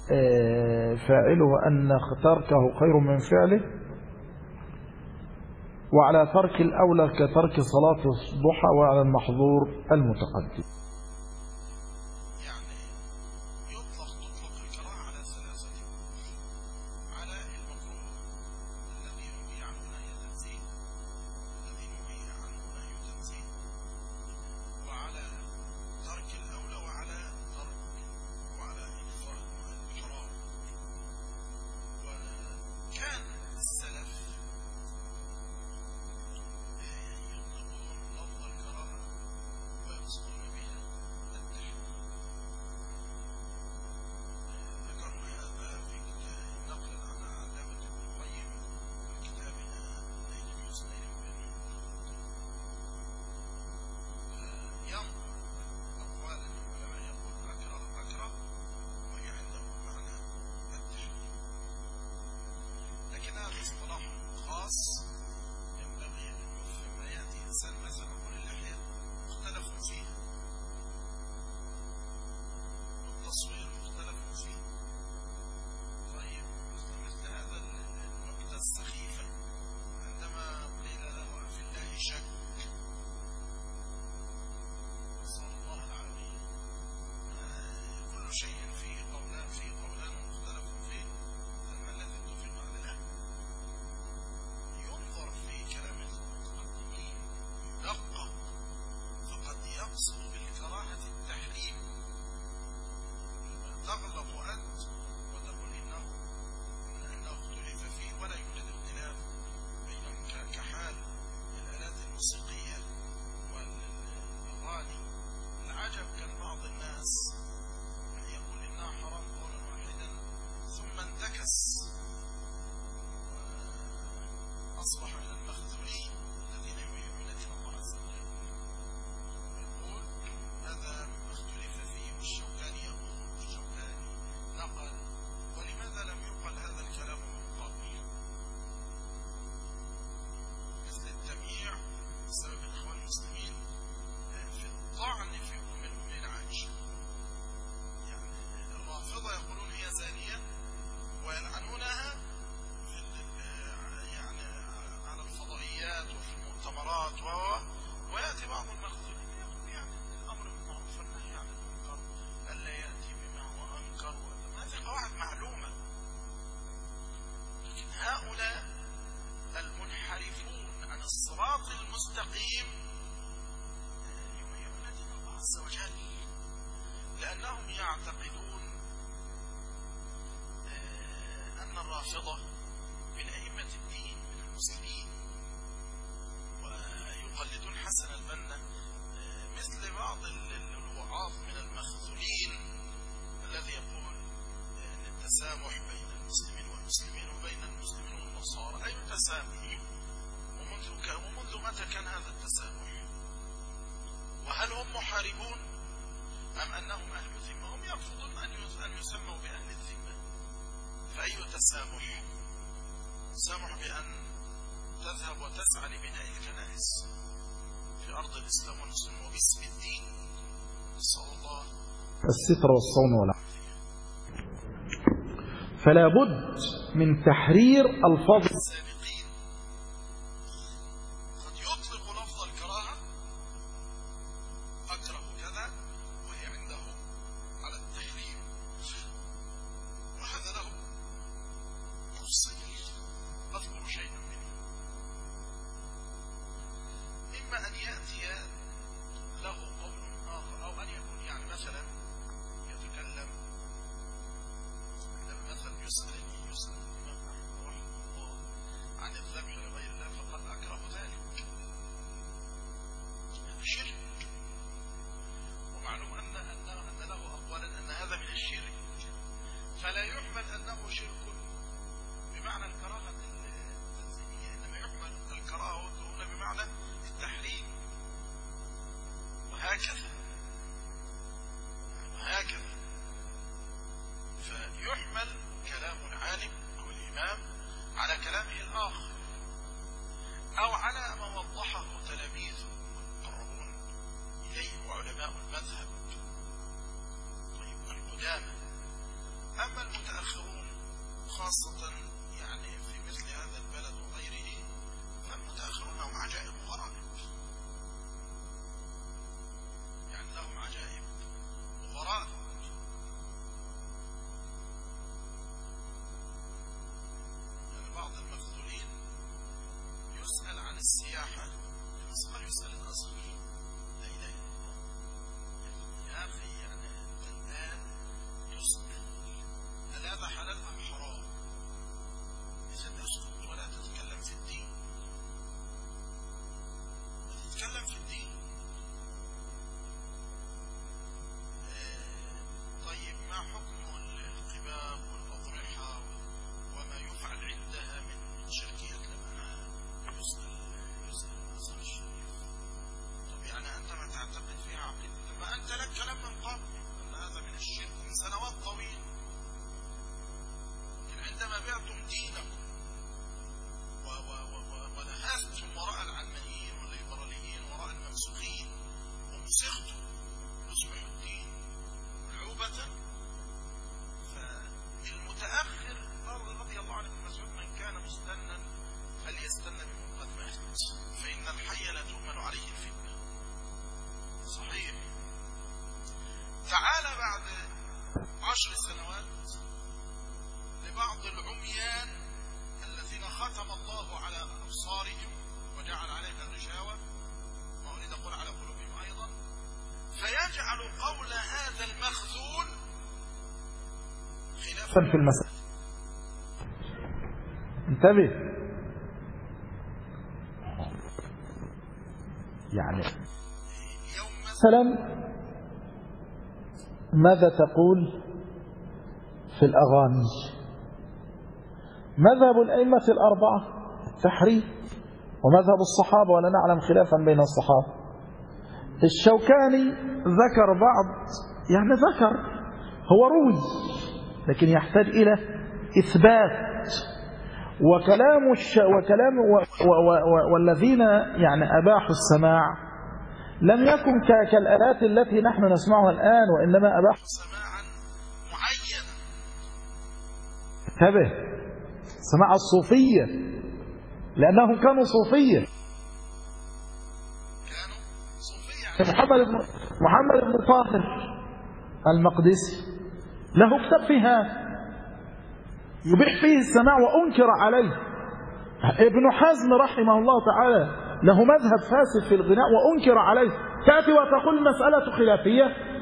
فاعله أن تركه خير من فعله، وعلى ترك الأولى كترك صلاة الضحى، وعلى المحظور المتقدم. الرافضة من أئمة الدين من المسلمين، ويقلدون حسن البنا مثل بعض الوعاظ من المخذولين الذي يقول أن التسامح بين المسلمين والمسلمين وبين المسلمين والنصارى. أي تسامح؟ ومنذ متى كان هذا التسامح؟ وهل هم محاربون أم أنهم أهل ذمة؟ هم يرفضون أن يسموا بأهل الذمة. فأي تسامح؟ تسامح بأن تذهب وتسعى لبناء الكنائس في أرض الإسلام والمسلمين وباسم الدين. نسأل الله الستر والصون والعافية. فلا بد من تحرير ألفاظ السابقين. قد يطلق لفظ الكراهة، أكره كذا، وهي عنده على التحريم، وهذا له تفصيل أذكر شيئا منه. إما أن يأتي له قول آخر، أو أن يكون يعني مثلا يتكلم عندما مثلا يسأل الإمام أحمد رحمه الله عن الذبح لغير الله فقد أكره ذلك. هذا شرك، ومعلوم أن له أقوالا أن هذا من الشرك، فلا يحمل أنه شرك بمعنى الكراهة التنزيهية، إنما يحمل الكراهة هنا بمعنى التحريم. وهكذا في المسألة. انتبه، يعني مثلا ماذا تقول في الأغاني؟ مذهب الأئمة الأربعة تحريم، ومذهب الصحابة ولا نعلم خلافا بين الصحابة. الشوكاني ذكر بعض، يعني ذكر هو روي لكن يحتاج إلى إثبات، وكلام والذين يعني أباحوا السماع لم يكن كالآلات التي نحن نسمعها الآن، وإنما أباحوا سماعا معينا. انتبه، سماع الصوفية، لأنهم كانوا صوفية. محمد بن طاهر المقدسي له كتاب في هذا يبيح فيه السماع وأنكر عليه. ابن حزم رحمه الله تعالى له مذهب فاسد في الغناء وأنكر عليه. تأتي وتقول المسألة خلافية،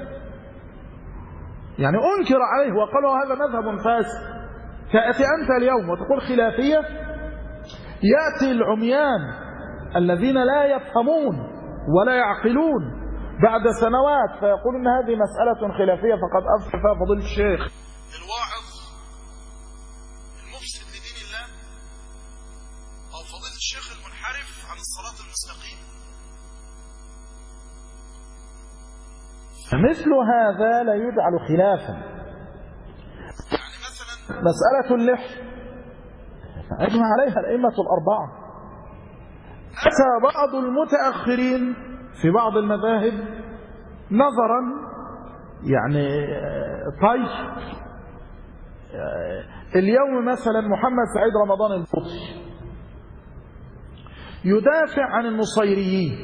يعني أنكر عليه وقالوا هذا مذهب فاسد. تأتي أنت اليوم وتقول خلافية، يأتي العميان الذين لا يفهمون ولا يعقلون بعد سنوات فيقول إن هذه مسألة خلافية فقد أفتى فيها فضيلة الشيخ الواعظ المفسد لدين الله أو فضيلة الشيخ المنحرف عن الصراط المستقيم. فمثل هذا لا يجعل خلافا. يعني مثلا مسألة اللحية أجمع عليها الأئمة الأربعة. أتى بعض المتأخرين في بعض المذاهب نظرا يعني طيب. اليوم مثلا محمد سعيد رمضان البوطي يدافع عن النصيريين.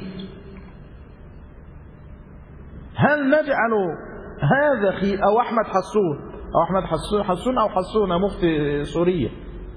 هل نجعل هذا أو أحمد حسون أو حسونة مفتي سوريا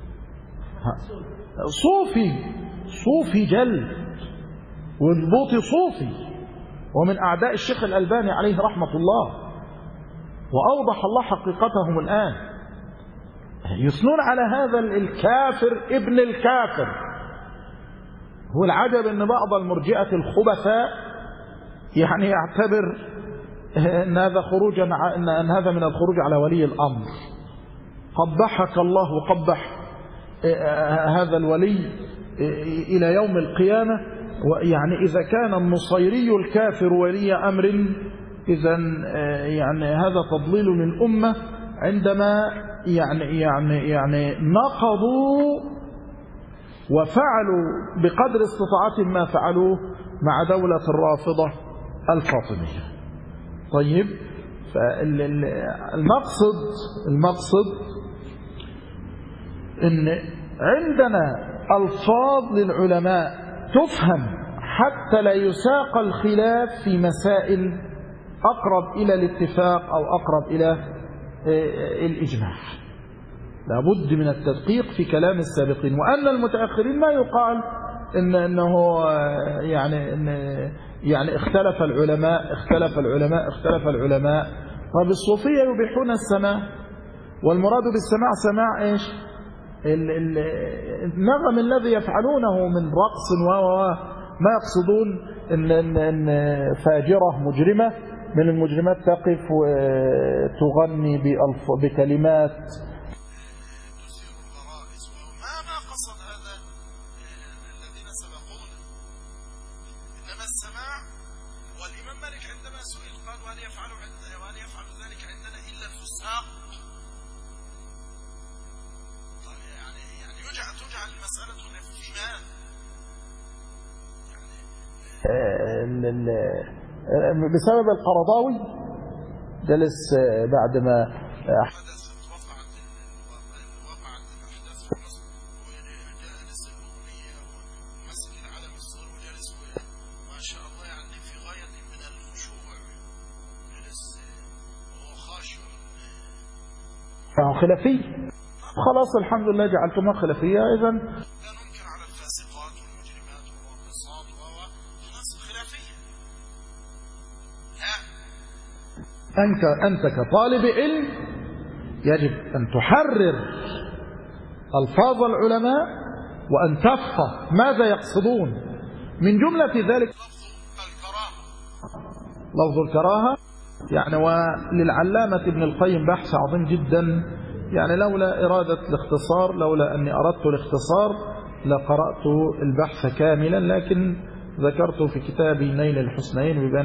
صوفي جل، والبوطي صوفي ومن أعداء الشيخ الألباني عليه رحمة الله، وأوضح الله حقيقتهم الآن. يثنون على هذا الكافر ابن الكافر. هو العجب أن بعض المرجئة الخبثاء يعني يعتبر أن هذا من الخروج على ولي الأمر. قبحك الله وقبح هذا الولي إلى يوم القيامة. يعني إذا كان النصيري الكافر ولي أمر، إذا يعني هذا تضليل للأمة عندما يعني نقضوا وفعلوا بقدر استطاعتهم ما فعلوه مع دولة الرافضة الفاطمية. طيب، المقصد إن عندنا ألفاظ للعلماء تفهم حتى لا يساق الخلاف في مسائل أقرب إلى الاتفاق أو أقرب إلى الإجماع. لابد من التدقيق في كلام السابقين. وأن المتأخرين ما يقال إنه يعني اختلف العلماء وبالصوفية يبيحون السماع، والمراد بالسماع سماع إيش؟ النغم الذي يفعلونه من رقص ما يقصدون إن فاجرة مجرمة من المجرمات تقف وتغني بكلمات تثير الغرائز. وما قصد هذا الذين سبقونا، إنما السماع. والإمام مالك عندما سئل قال وهل يفعل ذلك عندنا إلا الفساق. يعني تجعل المسألة في ماذا؟ بسبب القرضاوي جلس بعدما وقعت الأحداث في مصر، وجالس الأغنية ومسك العلم الصغير وجالس ما شاء الله يعني في غاية من الخشوع، جلس وهو خاشع. فهو خلافي. خلاص الحمد لله جعلتمها خلافية. إذا لا ننكر على الفاسقات والمجرمات والراقصات خلاص خلافية. أنت كطالب علم يجب أن تحرر ألفاظ العلماء وأن تفقه ماذا يقصدون. من جملة ذلك لفظ الكراهة يعني. وللعلامة ابن القيم بحث عظيم جدا يعني، لولا إرادة الاختصار، لولا أني أردت الاختصار لقرأت البحث كاملا، لكن ذكرت في كتابي نيل الحسنين ببيان.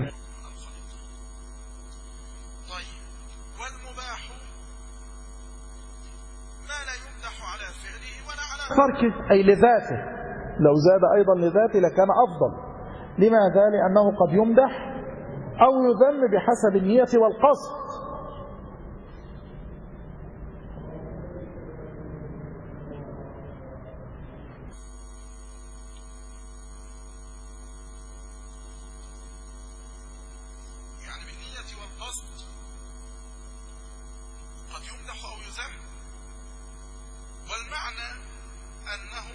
طيب، والمباح ما لا يمدح على فعله ولا على تركه، أي لذاته. لو زاد أيضا لذاته لكان أفضل. لماذا؟ لأنه قد يمدح أو يذم بحسب النية والقصد. يعني بالنية والقصد قد يمدح أو يذم، والمعنى أنه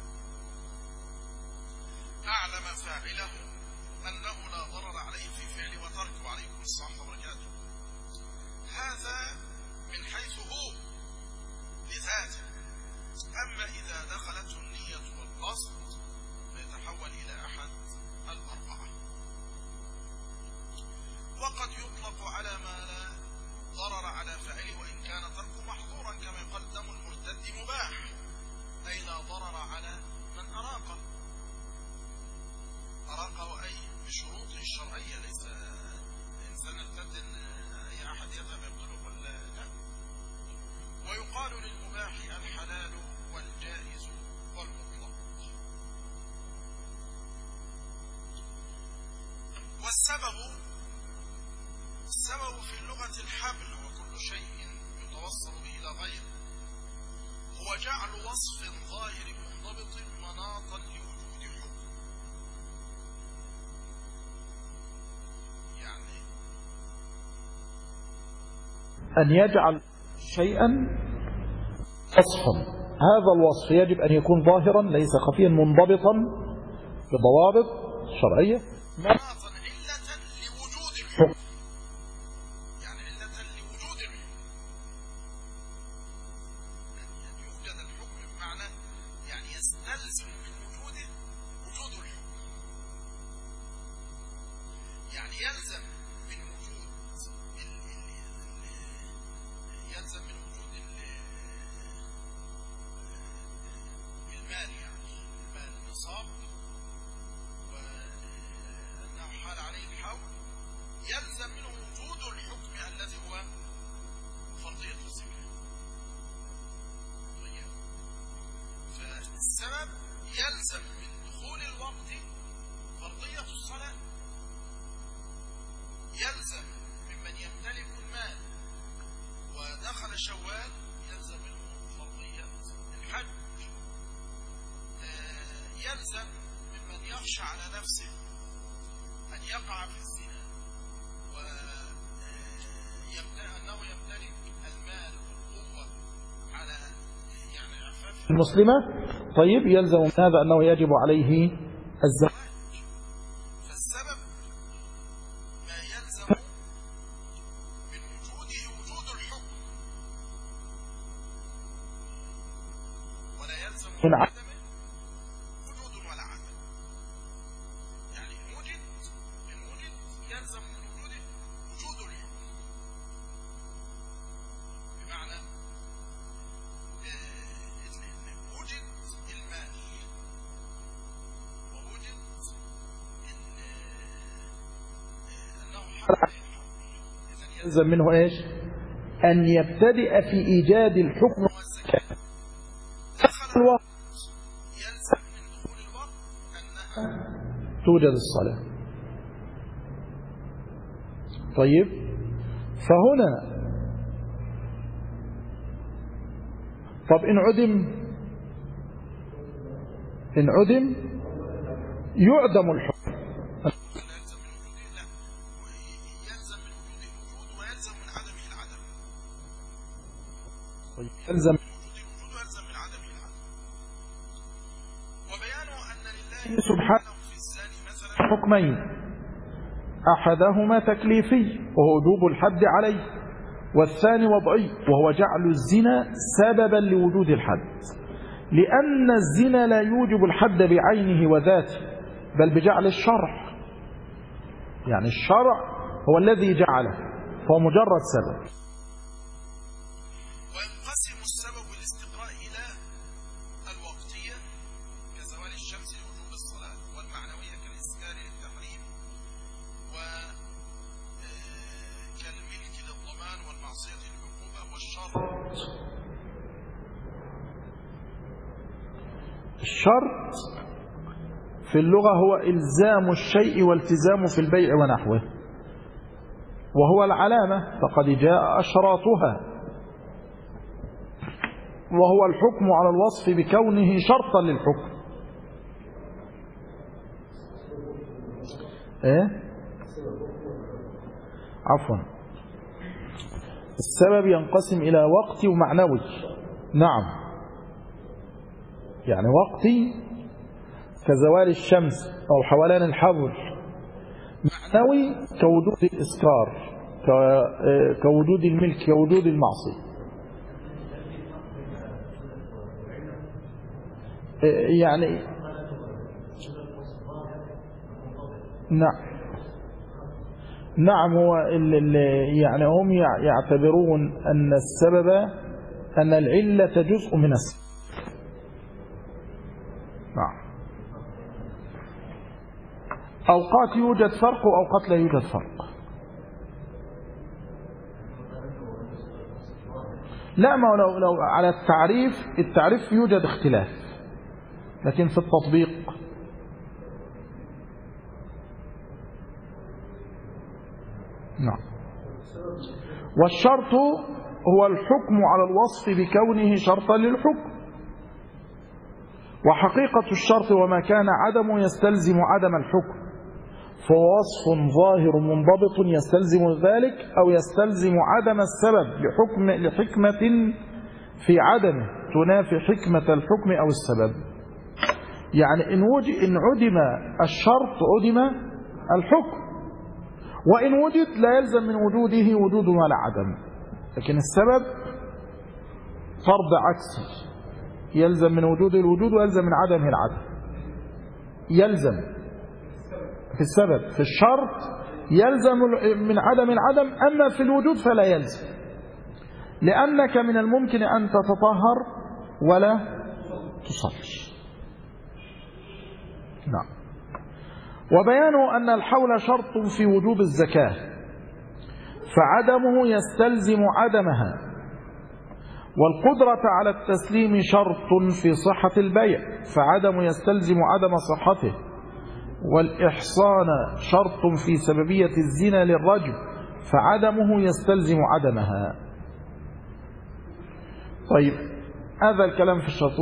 أعلم فاعله أنه لا ضرر عليه في فعل وترك، وعليكم الصلاة وبركاته. هذا من حيث هو لذاته. أما إذا دخلته النية والقصد فيتحول إلى أحد الأربعة. وقد يطلق على ما لا ضرر على فاعله وإن كان تركه محظورا، كما يقال دم المرتد مباح، أي لا ضرر على من أراقه أي بشروطه الشرعية. ليس إنسان ارتد أي أحد يذهب يقتله ولا لا. ويقال للمباح الحلال والجائز والمطلق. والسبب في اللغة الحبل، وكل شيء يتوصل به إلى غيره، هو جعل وصف ظاهر منضبط مناطا لوجود حكم. يعني أن يجعل شيئا وصفا، هذا الوصف يجب أن يكون ظاهرا ليس خفيا، منضبطا بضوابط شرعية، مناطا علة لوجود الحكم. يعني علة لوجود الحكم، أن يوجد الحكم بمعنى يعني يستلزم من وجوده وجود الحكم. يعني يلزم من وجود المال، يعني المال النصاب، وأنه حال عليه الحول، يلزم منه وجود الحكم الذي هو فرضية الزكاة. طيب، فالسبب يلزم من دخول الوقت فرضية الصلاة، يلزم ممن يمتلك المال ودخل شوال يلزم منه فرضية الحج، يلزم ممن يخشى على نفسه أن يقع في الزنا وأنه يمتلك المال والقوة على يعني عفاف المسلمة. طيب، يلزم من هذا أنه يجب عليه الزكاة. فالسبب ما يلزم من وجوده وجود الحكم، ولا يلزم من عدمه وجود ولا عدم. يعني إن وجد يلزم من وجوده وجود الحكم، بمعنى وجد المال ووجد أنه حرام، يلزم منه إيش؟ أن يبتدئ في إيجاد الحكم والزكاة. دخل الوقت، يلزم من دخول الوقت أنها توجد الصلاة. طيب، فهنا طب إن عدم يعدم الحكم. يلزم من وجوده، لا، يلزم من وجوده الوجود ويلزم من عدمه العدم. يلزم من وجوده الوجود ويلزم من عدمه العدم. وبيانه أن لله سبحانه في الزاني مثلا حكمين، أحدهما تكليفي وهو وجوب الحد عليه، والثاني وضعي، وهو جعل الزنا سببا لوجود الحد، لأن الزنا لا يوجب الحد بعينه وذاته بل بجعل الشرع، يعني الشرع هو الذي جعله، فهو مجرد سبب. وينقسم السبب الاستقراء إلى الوقتية كزوال الشمس لوجوب الصلاة، والمعنوية كالإسكار للتحريم، وكالملك للضمان والمعصية للعقوبة، والشرط. الشرط في اللغة هو إلزام الشيء والتزامه في البيع ونحوه، وهو العلامة، فقد جاء أشراطها، وهو الحكم على الوصف بكونه شرطا للحكم. عفوا، السبب ينقسم إلى وقتي ومعنوي. نعم، يعني وقتي كزوال الشمس أو حولان الحول، معنوي كوجود الإسكار، كوجود الملك، كوجود المعصية. يعني نعم، هو يعني هم يعتبرون أن السبب، أن العلة جزء من السبب. نعم، أوقات يوجد فرق وأوقات لا يوجد فرق. لا، ما لو على التعريف يوجد اختلاف، لكن في التطبيق نعم. والشرط هو الحكم على الوصف بكونه شرطا للحكم، وحقيقة الشرط وما كان عدمه يستلزم عدم الحكم، فهو وصف ظاهر منضبط يستلزم ذلك، أو يستلزم عدم السبب لحكمة في عدمه تنافي حكمة الحكم أو السبب. يعني إن عدم الشرط عدم الحكم، وإن وجد لا يلزم من وجوده وجود ولا عدم، لكن السبب فرض عكسي، يلزم من وجوده الوجود ويلزم من عدمه العدم. يلزم في السبب، في الشرط يلزم من عدم العدم، أما في الوجود فلا يلزم، لأنك من الممكن أن تتطهر ولا تصلي. نعم. وبيانه أن الحول شرط في وجوب الزكاة، فعدمه يستلزم عدمها، والقدرة على التسليم شرط في صحة البيع، فعدم يستلزم عدم صحته، والإحصان شرط في سببية الزنا للرجل، فعدمه يستلزم عدمها. طيب، هذا الكلام في الشرط.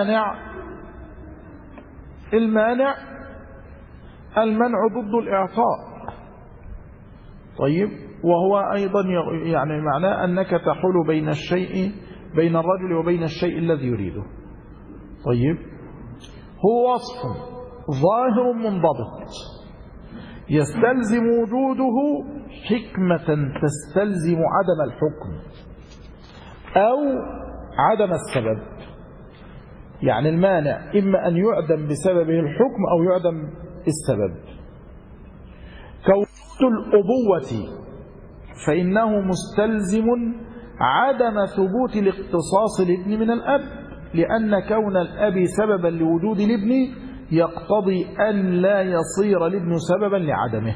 المنع ضد الإعطاء. طيب، وهو أيضا يعني معناه أنك تحول بين الرجل وبين الشيء الذي يريده. طيب، هو وصف ظاهر منضبط يستلزم وجوده حكمة تستلزم عدم الحكم أو عدم السبب. يعني المانع إما أن يعدم بسببه الحكم أو يعدم السبب. كوجود الأبوة فإنه مستلزم عدم ثبوت الاختصاص الابن من الأب، لأن كون الأب سببا لوجود الابن يقتضي أن لا يصير الابن سببا لعدمه.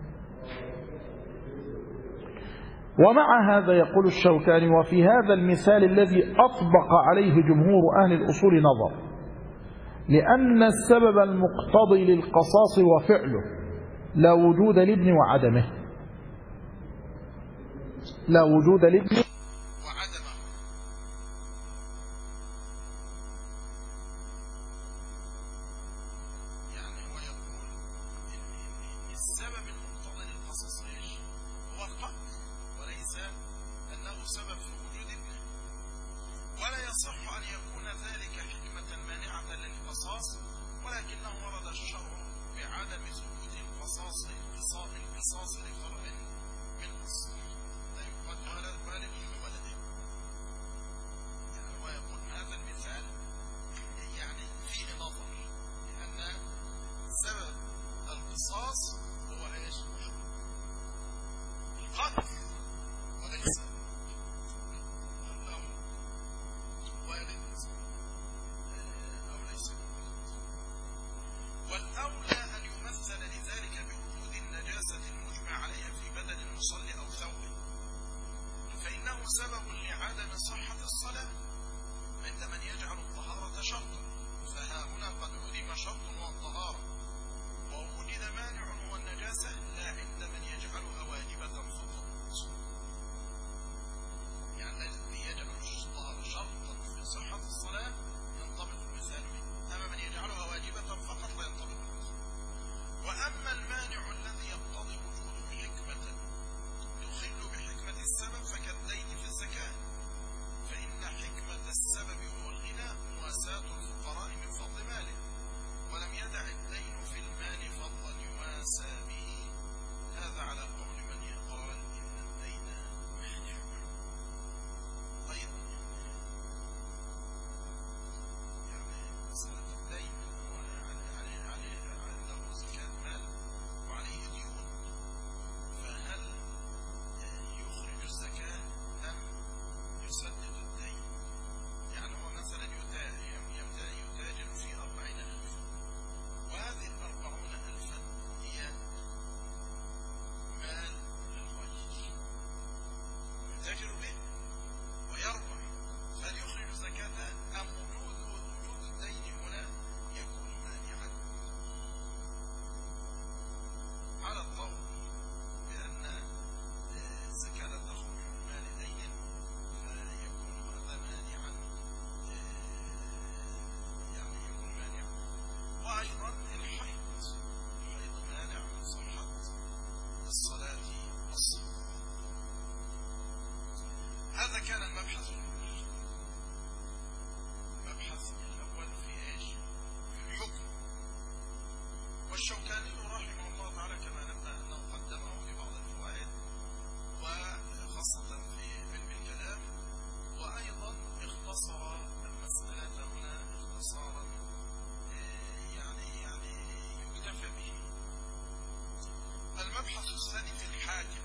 ومع هذا يقول الشوكاني: وفي هذا المثال الذي أطبق عليه جمهور أهل الأصول نظر، لأن السبب المقتضي للقصاص وفعله لا وجود الابن وعدمه، لا وجود الابن وعدمه. يعني هو يقول إن السبب المقتضي للقصاص هو القتل، وليس أنه سبب في وجود ابنه، ولا يصح أن يكون ذلك حكمة مانعة للقصاص، ولكنه ورد الشرع بعدم ثبوت القصاص لفرع من أصل. لا يقتل القصاص هو ايش؟ القتل وليس والأولى أن يمثل لذلك بوجود النجاسة المجمع عليها في بدن المصلي أو ثوبه، فإنه سبب لعدم صحة الصلاة عند من يجعل الطهارة شرطا، فها هنا قد علم شرط والطهارة ووجد مانع هو النجاسة، لا عند من يجعلها واجبة فقط. يعني الذي يجعل الطهارة شرطا في صحة الصلاة ينطبق المثال به، أما من يجعلها واجبة فقط لا ينطبق المثال. وأما المانع الذي يقتضي وجود حكمة تخل بحكمة السبب فكالدين في الزكاة، فإن حكمة السبب هو الغنى مواساة الفقراء من فضل ماله، ولم يدع الدين في المال فضلا يواسى به. هذا على قول من يقال إن الدين مانع. طيب يعني مسألة الدين عليه عنده زكاة مال وعليه ديون، فهل يخرج الزكاة أم يسدد الدين؟ يعني هو مثلا يتاجر في 40,000، وهذه 40,000 هي مال للغير يتاجر به ويربح، فهل يخرج زكاة أم وجود الدين هنا يكون مانعا؟ على القول بأن الزكاة لا تخرج من مال دين فيكون هذا مانعا، يعني يكون مانعا. وأيضا الحيض مانع من صحة الصلاة والصوم. هذا كان المبحث الأول. المبحث الأول في إيش؟ في الحكم. والشوكاني رحمه الله تعالى كما نبدأ أنه قدمه لبعض الفوائد وخاصة في علم الكلام، وأيضا اختصر المسألة هنا اختصارا يعني يكتفى به. المبحث الثاني في الحاكم.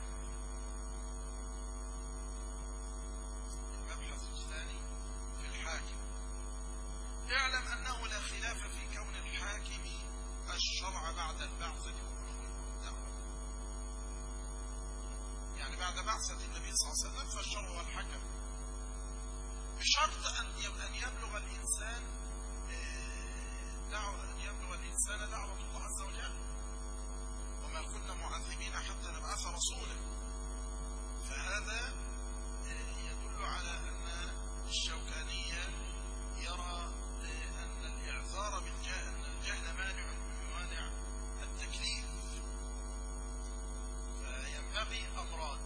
المبحث الثاني في الحاكم. اعلم أنه لا خلاف في كون الحاكم الشرع بعد البعثة وبلوغ الدعوة. يعني بعد بعثة النبي صلى الله عليه وسلم فالشرع هو الحكم، بشرط أن يبلغ الإنسان دعوة الله عز وجل، وما كنا معذبين حتى نبعث رسولا. فهذا يدل على أن الشوكانية يرى أن الإعذار بالجهل، أن الجهل مانع يمانع التكليف، فينبغي أمران.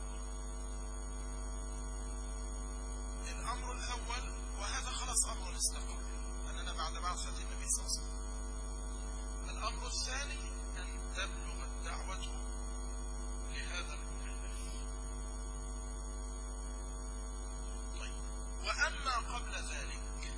الأمر الأول، وهذا خلاص أمر استقر، أننا بعد بعثة النبي صلى الله عليه وسلم. الأمر الثاني أن تبلغ الدعوة لهذا المكلف. طيب، وأما قبل ذلك،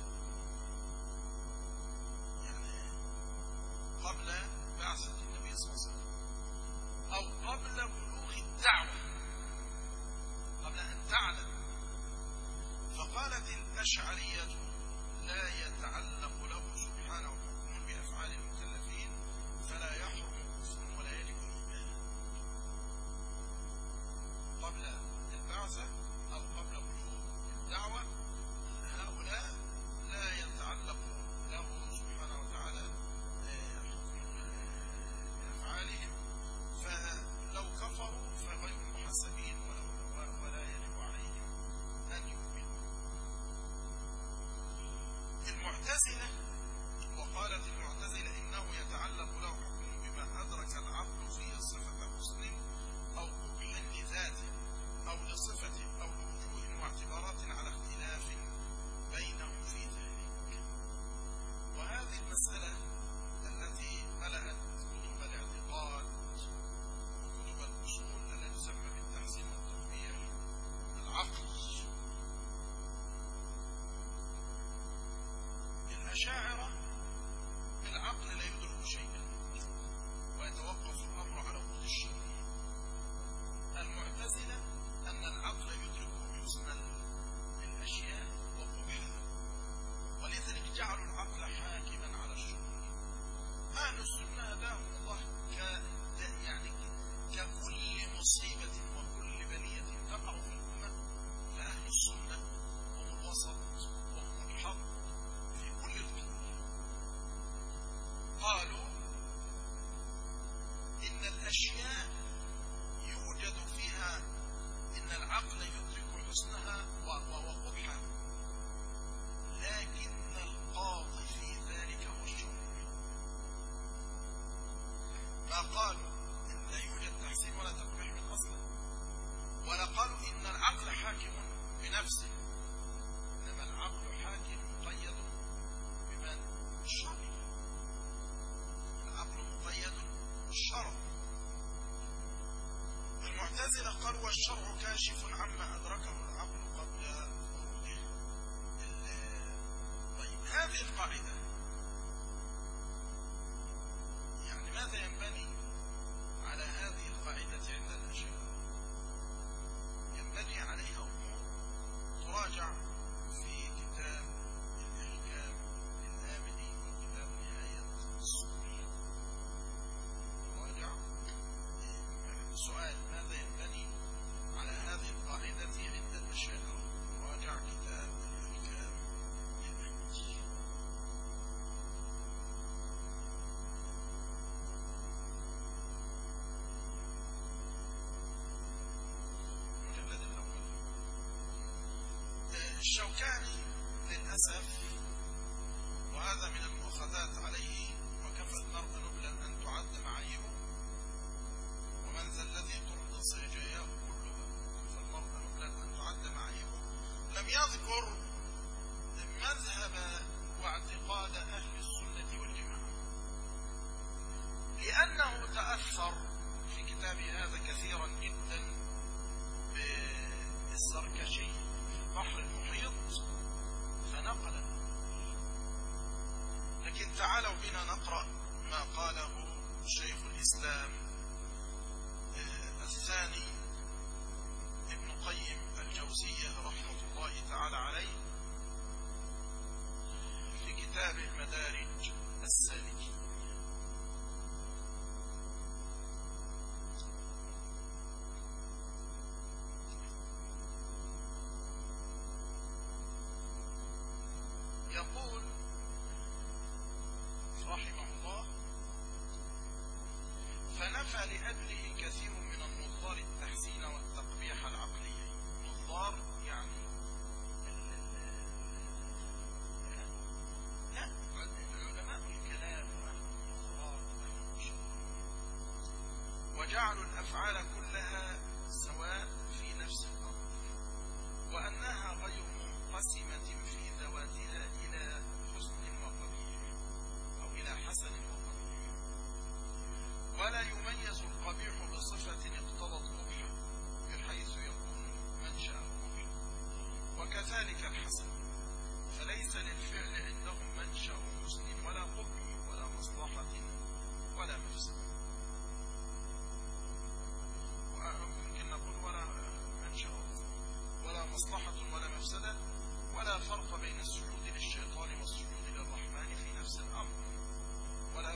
يعني قبل بعثة النبي صلى الله عليه وسلم أو قبل بلوغ الدعوة، قبل أن تعلم، فقالت الأشعرية لا يتعلق له سبحانه حكم بأفعال المكلفين فلا يحرم كفر ولا يجب إيمان. قبل البعثة أو قبل بلوغ الدعوة هؤلاء لا يتعلق له سبحانه وتعالى حكم بأفعالهم، فلو كفروا فغير محاسبين ولا يجب عليهم أن يؤمنوا. المعتزلة، وقالت المعتزلة إنه يتعلق له حكم بما أدرك العقل فيه صفة حسن أو قبح لذاته أو لصفة أو لوجوه واعتبارات على اختلاف بينهم في ذلك. وهذه المسألة التي ملأت كتب الاعتقاد وكتب الأصول التي تسمى بالتحسين والتقبيح العقل. الأشاعرة بالعقل لا يدرك شيئا ويتوقف أشياء يوجد فيها إن العقل يدرك حسنها وقبحها، لكن القاضي في ذلك هو الشرع. ما قالوا إن لا يوجد تحسين ولا تقبيح من أصله، ولا قالوا إن العقل حاكم بنفسه، إنما العقل حاكم مقيد بمن؟ الشرع. العقل مقيد بالشرع. المعتزلة قالوا والشرع كاشف عما أدركه العقل قبل خروجه. طيب هذه القاعدة يعني ماذا ينبني على هذه القاعدة عند الأشاعرة؟ ينبني عليها أمور تراجع في كتاب الإحكام الآمني وكتاب نهاية السبل. تراجع السؤال ماذا ينبني على هذه القاعدة عند الأشاعرة؟ تراجع كتاب الإحكام الآمني. الشوكاني للأسف، وهذا من المؤاخذات عليه، وكفى المرء نبلا أن تعد معايبه، ومن ذا الذي ترضي سجاياه كلها، كفى المرء نبلا أن تعد معايبه، لم يذكر مذهب واعتقاد أهل السنة والجماعة، لأنه تأثر في كتابه هذا كثيرا جدا بالزركشي بحر المحيط فنقل. لكن تعالوا بنا نقرأ ما قاله شيخ الإسلام الثاني ابن قيم الجوزية رحمة الله تعالى عليه في كتابه مدارج السالكين. يقول رحمه الله: فنفى لأجله كثير من النظار التحسين والتقبيح العقلي. نظار يعني علماء الكلام وجعلوا الأفعال كلها سواء في نفس الأمر، وأنها غير منقسمة في ذواتها إلى حسن وقبيح أو إلى حسن وقبيح، ولا يميز القبيح بصفة اقتضت قبحا بحيث يكون منشأ القبح، وكذلك الحسن، فليس للفعل عندهم منشأ حسن ولا قبح ولا مصلحة ولا مفسدة. وممكن نقول ولا منشأ ولا مصلحة ولا مفسدة، ولا فرق بين السجود للشيطان والسجود للرحمن في نفس الأمر، ولا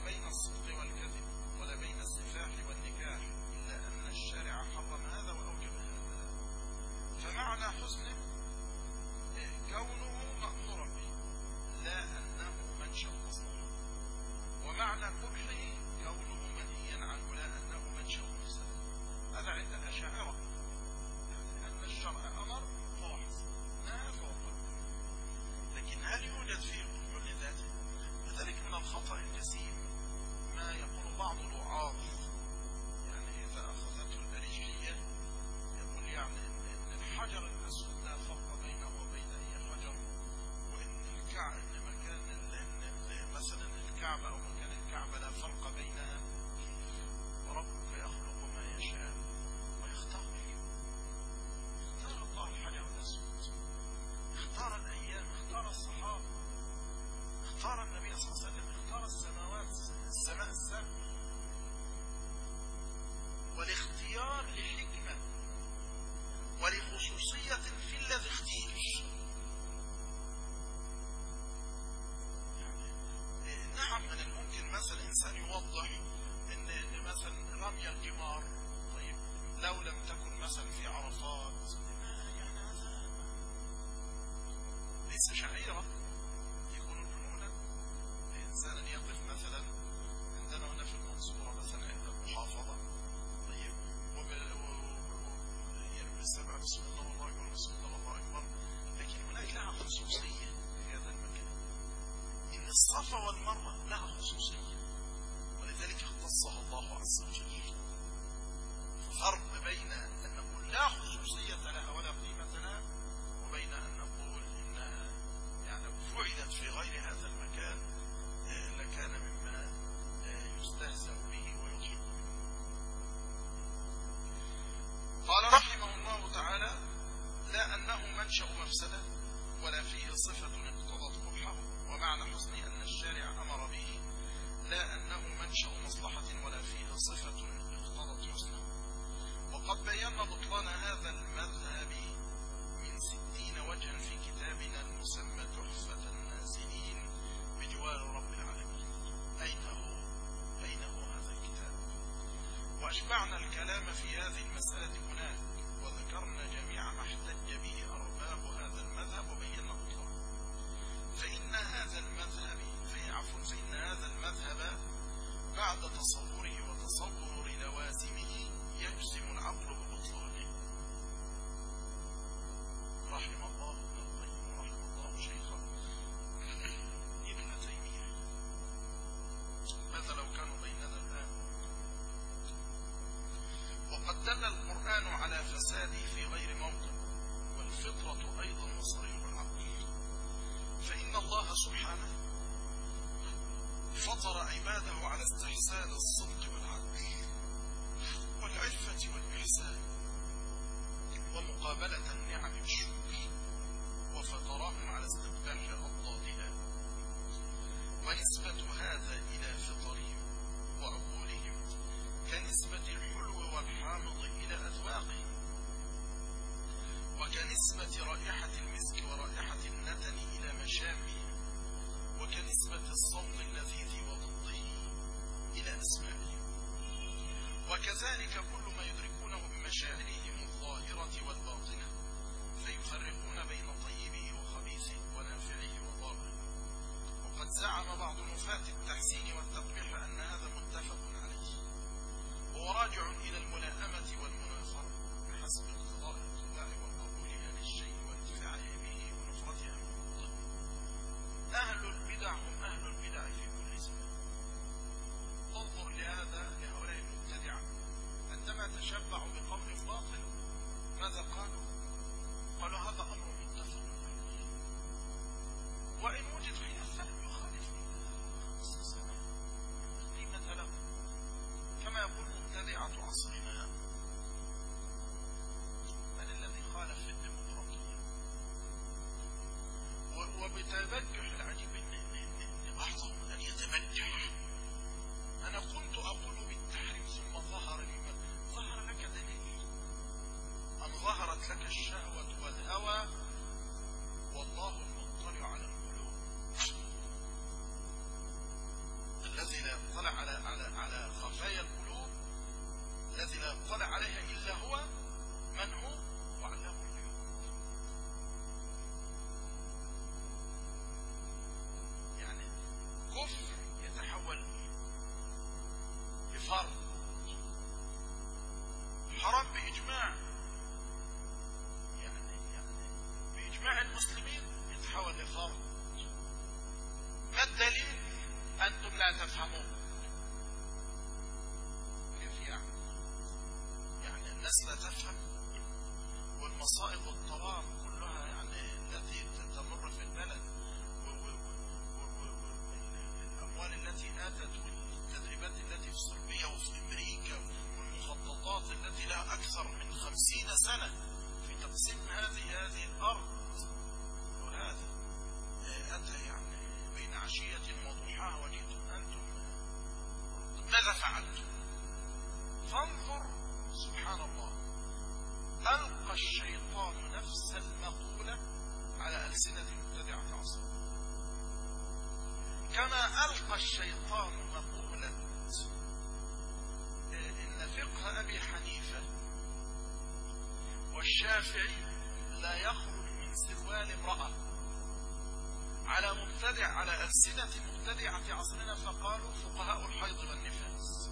مفسدة ولا فيه صفة اقتضت قبحه، ومعنى حسن أن الشارع أمر به لا أنه منشأ مصلحة ولا فيه صفة اقتضت حسنه. وقد بينا بطلان هذا المذهب من 60 وجها في كتابنا المسمى تحفة النازلين بجوار رب العالمين. أين هو هذا الكتاب؟ وأشبعنا الكلام في هذه المسألة هناك، وذكرنا جميع ما احتج به أرباب هذا المذهب وبينا بطلانه. فإن هذا المذهب بعد تصوره وتصور لوازمه يجزم العقل ببطلانه. رحم الله ابن القيم ورحم الله شيخه ابن تيمية. ماذا لو كانوا بيننا الآن؟ وقد دل القرآن على فساده في غير موضع، والفطرة أيضا صريح العقل. فإن الله سبحانه فطر عباده على استحسان الصدق والعدل والعفة والإحسان ومقابلة النعم بالشكر، وفطرهم على استقباح أضدادها. ونسبة هذا إلى فطرهم وعقولهم كنسبة الحلو والحامض إلى أذواقهم، وكنسبة رائحة المسك ورائحة الندن إلى مشامهم، وكنسبة الصوت اللذيذ وضده إلى أسمائهم. وكذلك كل ما يدركونه بمشاعرهم الظاهرة والباطنة، فيفرقون بين طيبه وخبيثه ونافعه وضاره. وقد زعم بعض نفاة التحسين والتقبيح أن هذا متفق عليه، وهو راجع إلى الملائمة والمناصرة بحسب اقتضاء الاتباع والقبول للشيء والانتفاع به ونفرته عن ضده. أهل البدع هم أهل البدع في كل زمان. انظر لهؤلاء المبتدعة عندما تشبعوا بقول باطل ماذا قالوا؟ قالوا هذا أمر متفق عليه، وإن وجد خلاف فلم يخالف قيمة له، كما يقول مبتدعة عصرنا من الذي خالف في الديمقراطية. وبتبجح العجيب ان بعضهم ان يتبجح. انا كنت اقول بالتحريم ثم ظهر لك دليل ان ظهرت لك الشهوة والهوى، والله المطلع على القلوب الذي لا يطلع على خفايا القلوب، الذي لا يطلع عليها الا هو. من هو؟ وعلام الغيوب. يعني كفر يتحول لفرض، حرام بإجماع، يعني بإجماع المسلمين يتحول لفرض. ما الدليل؟ أنتم لا تفهمون. كيف يعني الناس لا تفهم، والمصائب والطوارئ كلها يعني التي تمر في البلد، والأموال التي آتت، والتدريبات التي في صربيا وفي أمريكا، والمخططات التي لها أكثر من 50 سنة في تقسيم هذه الأرض، وهذا أتى يعني بين عشية وضحاها وجئتم أنتم ماذا فعلتم؟ فانظر سبحان الله، ألقى الشيطان نفس المقولة على ألسنة المبتدعة عصرا، كما ألقى الشيطان مقولة إن فقه أبي حنيفة والشافعي لا يخرج من سروال امرأة على ألسنة مبتدعة عصرنا، فقالوا فقهاء الحيض والنفاس.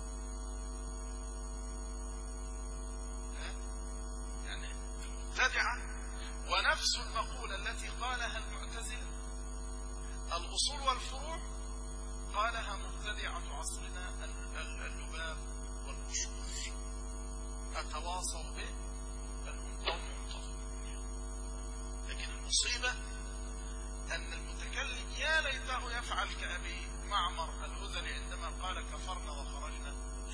يعني المبتدعة، ونفس المقولة التي قالها المعتزلة الأصول والفروع قالها مبتدعة عصرنا اللباب والقشور، أتواصوا به بل هم قوم منتظرون. لكن المصيبة أن المتكلم يا ليته يفعل كأبي معمر الهذلي عندما قال كفرنا وخرجنا،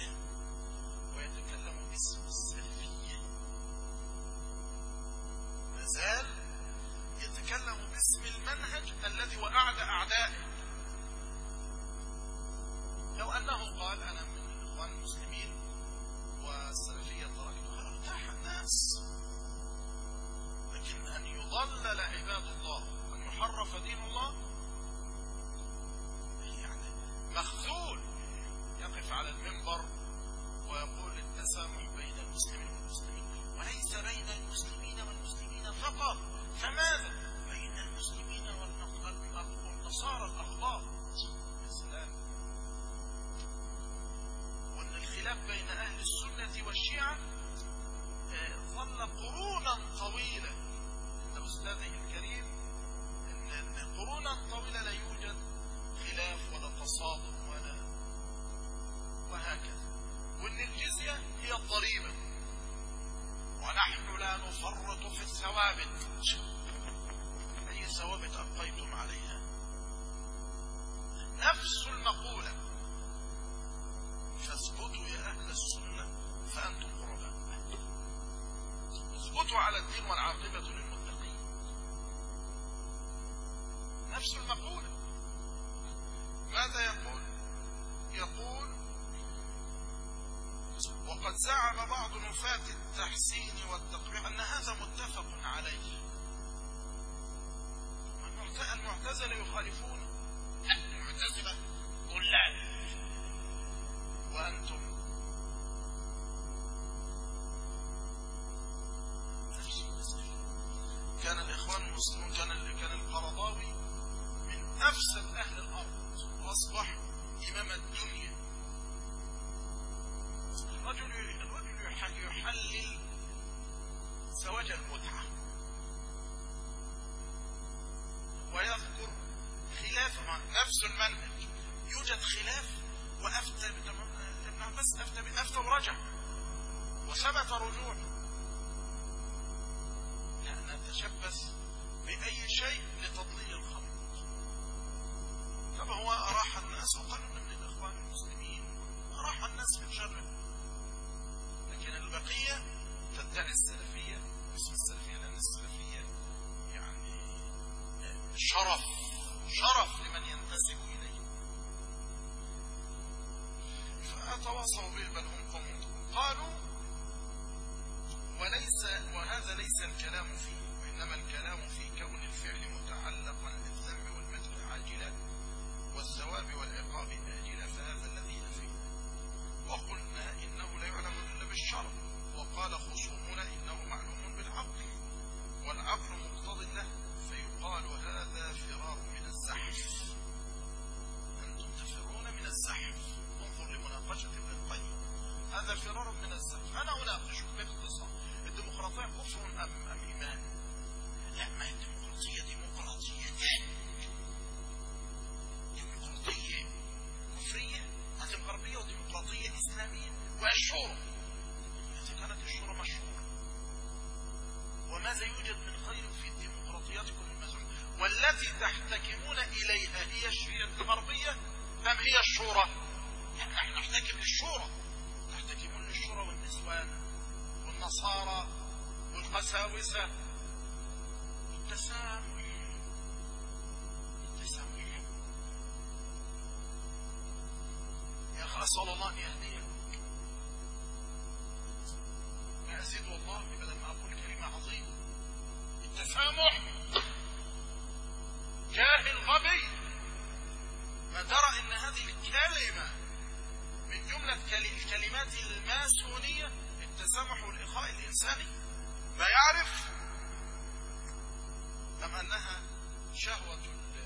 ويتكلم باسم السلفية. مازال الشيعة ظل قرونا طويلة، أستاذي الكريم، إن قرونا طويلة لا يوجد خلاف ولا تصادم وهكذا، وإن الجزية هي الضريبة، ونحن لا نفرط في الثوابت، أي ثوابت أبقيتم عليها. نفس المقولة، فاثبتوا يا أهل السنة فأنتم قرباء، اثبتوا على الدين والعاقبة للمتقين. نفس المقولة. ماذا يقول؟ يقول: وقد زعم بعض نفاة التحسين والتقبيح أن هذا متفق عليه. المعتزلة يخالفون، المعتزلة كلها، وأنتم كان الإخوان المسلمون، كان القرضاوي من أفسد أهل الأرض وأصبح إمام الدنيا. الرجل يحلل زواج المتعة ويذكر خلاف نفس المنهج، يوجد خلاف، وأفتى ابن عباس أفتى ورجع وثبت رجوع. لا نتشبث بأي شيء لتضليل الخلق. طب هو أراح الناس وقالوا من الإخوان المسلمين، أراح الناس من شره، لكن البقية تدعي السلفية، اسم السلفية، لأن السلفية يعني شرف لمن ينتسب إليه. فأتواصوا به بل هم قوم. قالوا: وهذا ليس الكلام فيه، وإنما الكلام في كون الفعل متعلقا بالذنب والمدح عاجلا والثواب والعقاب آجلا، فهذا الذي يفيه. وقلنا إنه لا يعلم إلا بالشرع، وقال خصومنا إنه معلوم بالعقل، والعقل مقتض له، فيقال هذا فرار من الزحف. أنتم تفرون من الزحف. انظر لمناقشة ابن القيم، هذا فرار من الزحف. أنا أناقشك باختصار: الديمقراطية كفر أم إيمان؟ لا، ما هي الديمقراطية ديمقراطيتين، ديمقراطية كفرية هذه غربية، وديمقراطية إسلامية، والشورى. إذا كانت الشورى مشهورة، وماذا يوجد من خير في ديمقراطياتكم المزعومة والتي تحتكمون إليها؟ هي الشيعة الغربية أم هي الشورى؟ نحن نحتكم للشورى، تحتكمون للشورى والنسوان والنصارى والقساوسة. التسامح يا أخي، أسأل الله أن يهديك. ما أزيد والله بدل ما أقول كلمة عظيمة. التسامح. جاهل غبي ما ترى إن هذه الكلمة من جملة الكلمات الماسونية، التسامح والإخاء الإنساني، ما يعرف أم أنها شهوة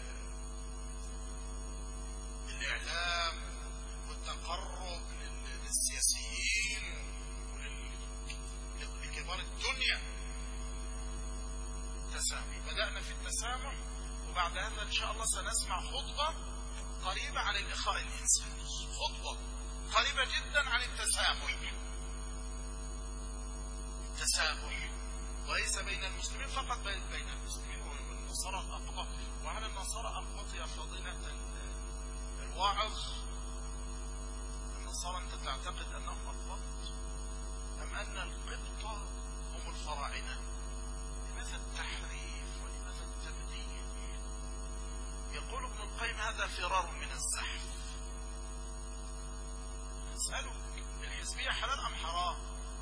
الإعلام والتقرب للسياسيين ولكبار الدنيا. التسامح، بدأنا في التسامح، وبعد هذا إن شاء الله سنسمع خطبة قريبة عن الإخاء الإنساني، خطبة قريبة جدا عن التسامح. التسامح وليس بين المسلمين فقط، بين المسلمين والنصارى الأقباط. وعلى النصارى أقباط يا فضيلة الواعظ، النصارى أنت تعتقد أنهم أقباط أم أن القبط هم الفراعنة؟ لماذا التحريف ولماذا التبديل؟ يقول ابن القيم هذا فرار من الزحف. اسألوا: الحزبية حلال أم حرام؟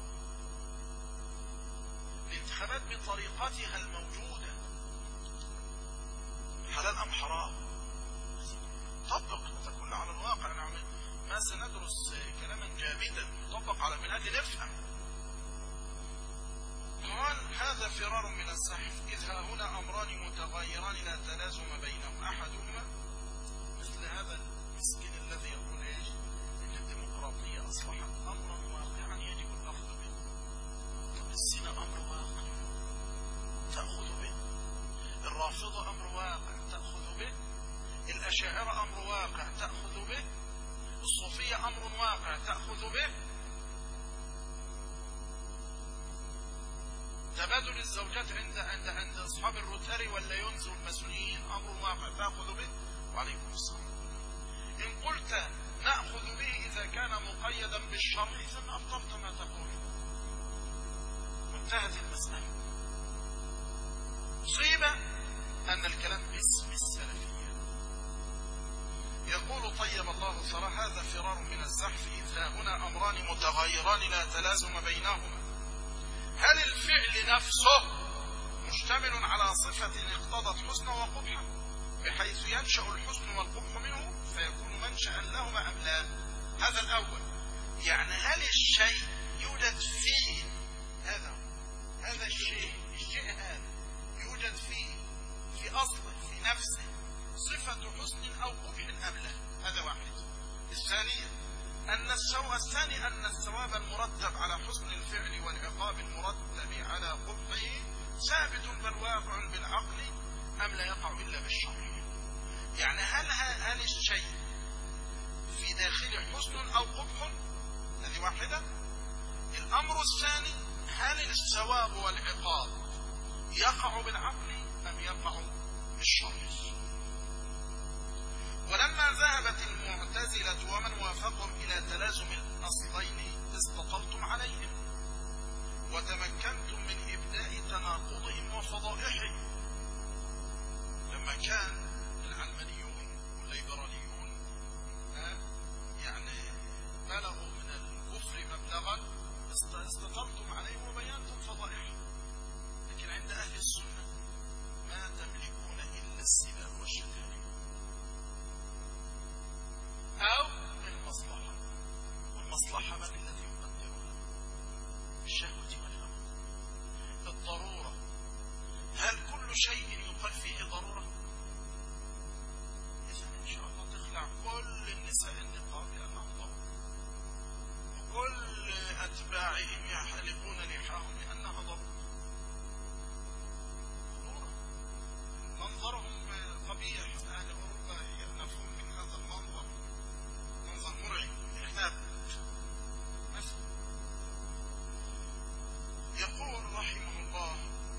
الانتخابات بطريقتها الموجودة حلال أم حرام؟ طبق تكون على الواقع. نعمل ما سندرس كلاما جامدا، نطبق على منهج نفهم. قال: هذا فرار من الزحف، إذ ها هنا أمران متغايران لا تلازم بينهما. أحدهما مثل هذا المسكين الذي يقول إيش؟ إن الديمقراطية أصبحت أمرا واقعا يجب الأخذ به. تبادل الزوجات عند أصحاب الروتاري ولا ينزل الماسونيين أمر واقع تأخذ به؟ وعليكم السلام. إن قلت نأخذ به إذا كان مقيدا بالشرع إذن أبطلت ما تقول، وانتهت المسألة. مصيبة أن الكلام باسم السلفية. يقول طيب الله ثرى هذا فرار من الزحف، إذ هنا أمران متغيران لا تلازم بينهما. هل الفعل نفسه مشتمل على صفة اقتضت حسن وقبحا بحيث ينشأ الحسن والقبح منه فيكون منشأ لهما أم لا؟ هذا الأول. يعني هل الشيء يوجد فيه هذا الشيء هذا يوجد فيه في أصله في نفسه صفة حسن أو قبح أم لا؟ هذا واحد. الثانية أن الثواب المرتب على حسن الفعل والعقاب المرتب على قبحه ثابت بل واقع بالعقل أم لا يقع إلا بالشرع؟ يعني هل الشيء في داخله حسن أو قبح؟ هذه واحدة. الأمر الثاني هل الثواب والعقاب يقع بالعقل أم يقع بالشرع؟ ولما ذهبت المعتزلة ومن وافقهم إلى تلازم الأصلين استطلتم عليهم وتمكنتم من إبداء تناقضهم وفضائحهم. لما كان العلمانيون والليبراليون يعني بلغوا من الكفر مبلغا استطلتم عليهم وبينتم فضائحهم. لكن عند أهل السنة ما تملكون إلا السباب والشتائم أو المصلحة. والمصلحة من الذي يقدرها؟ الشهوة والهوى. الضرورة، هل كل شيء يقال فيه ضرورة؟ إذا إن شاء الله تخلع كل النساء النقاب لأنها ضرورة، وكل أتباعهم يحلقون لحاهم لأنها ضرورة. منظرهم قبيح. أهل أوروبا يأنفون من هذا المنظر، منظر مرعب إرهاب مثلا. يقول رحمه الله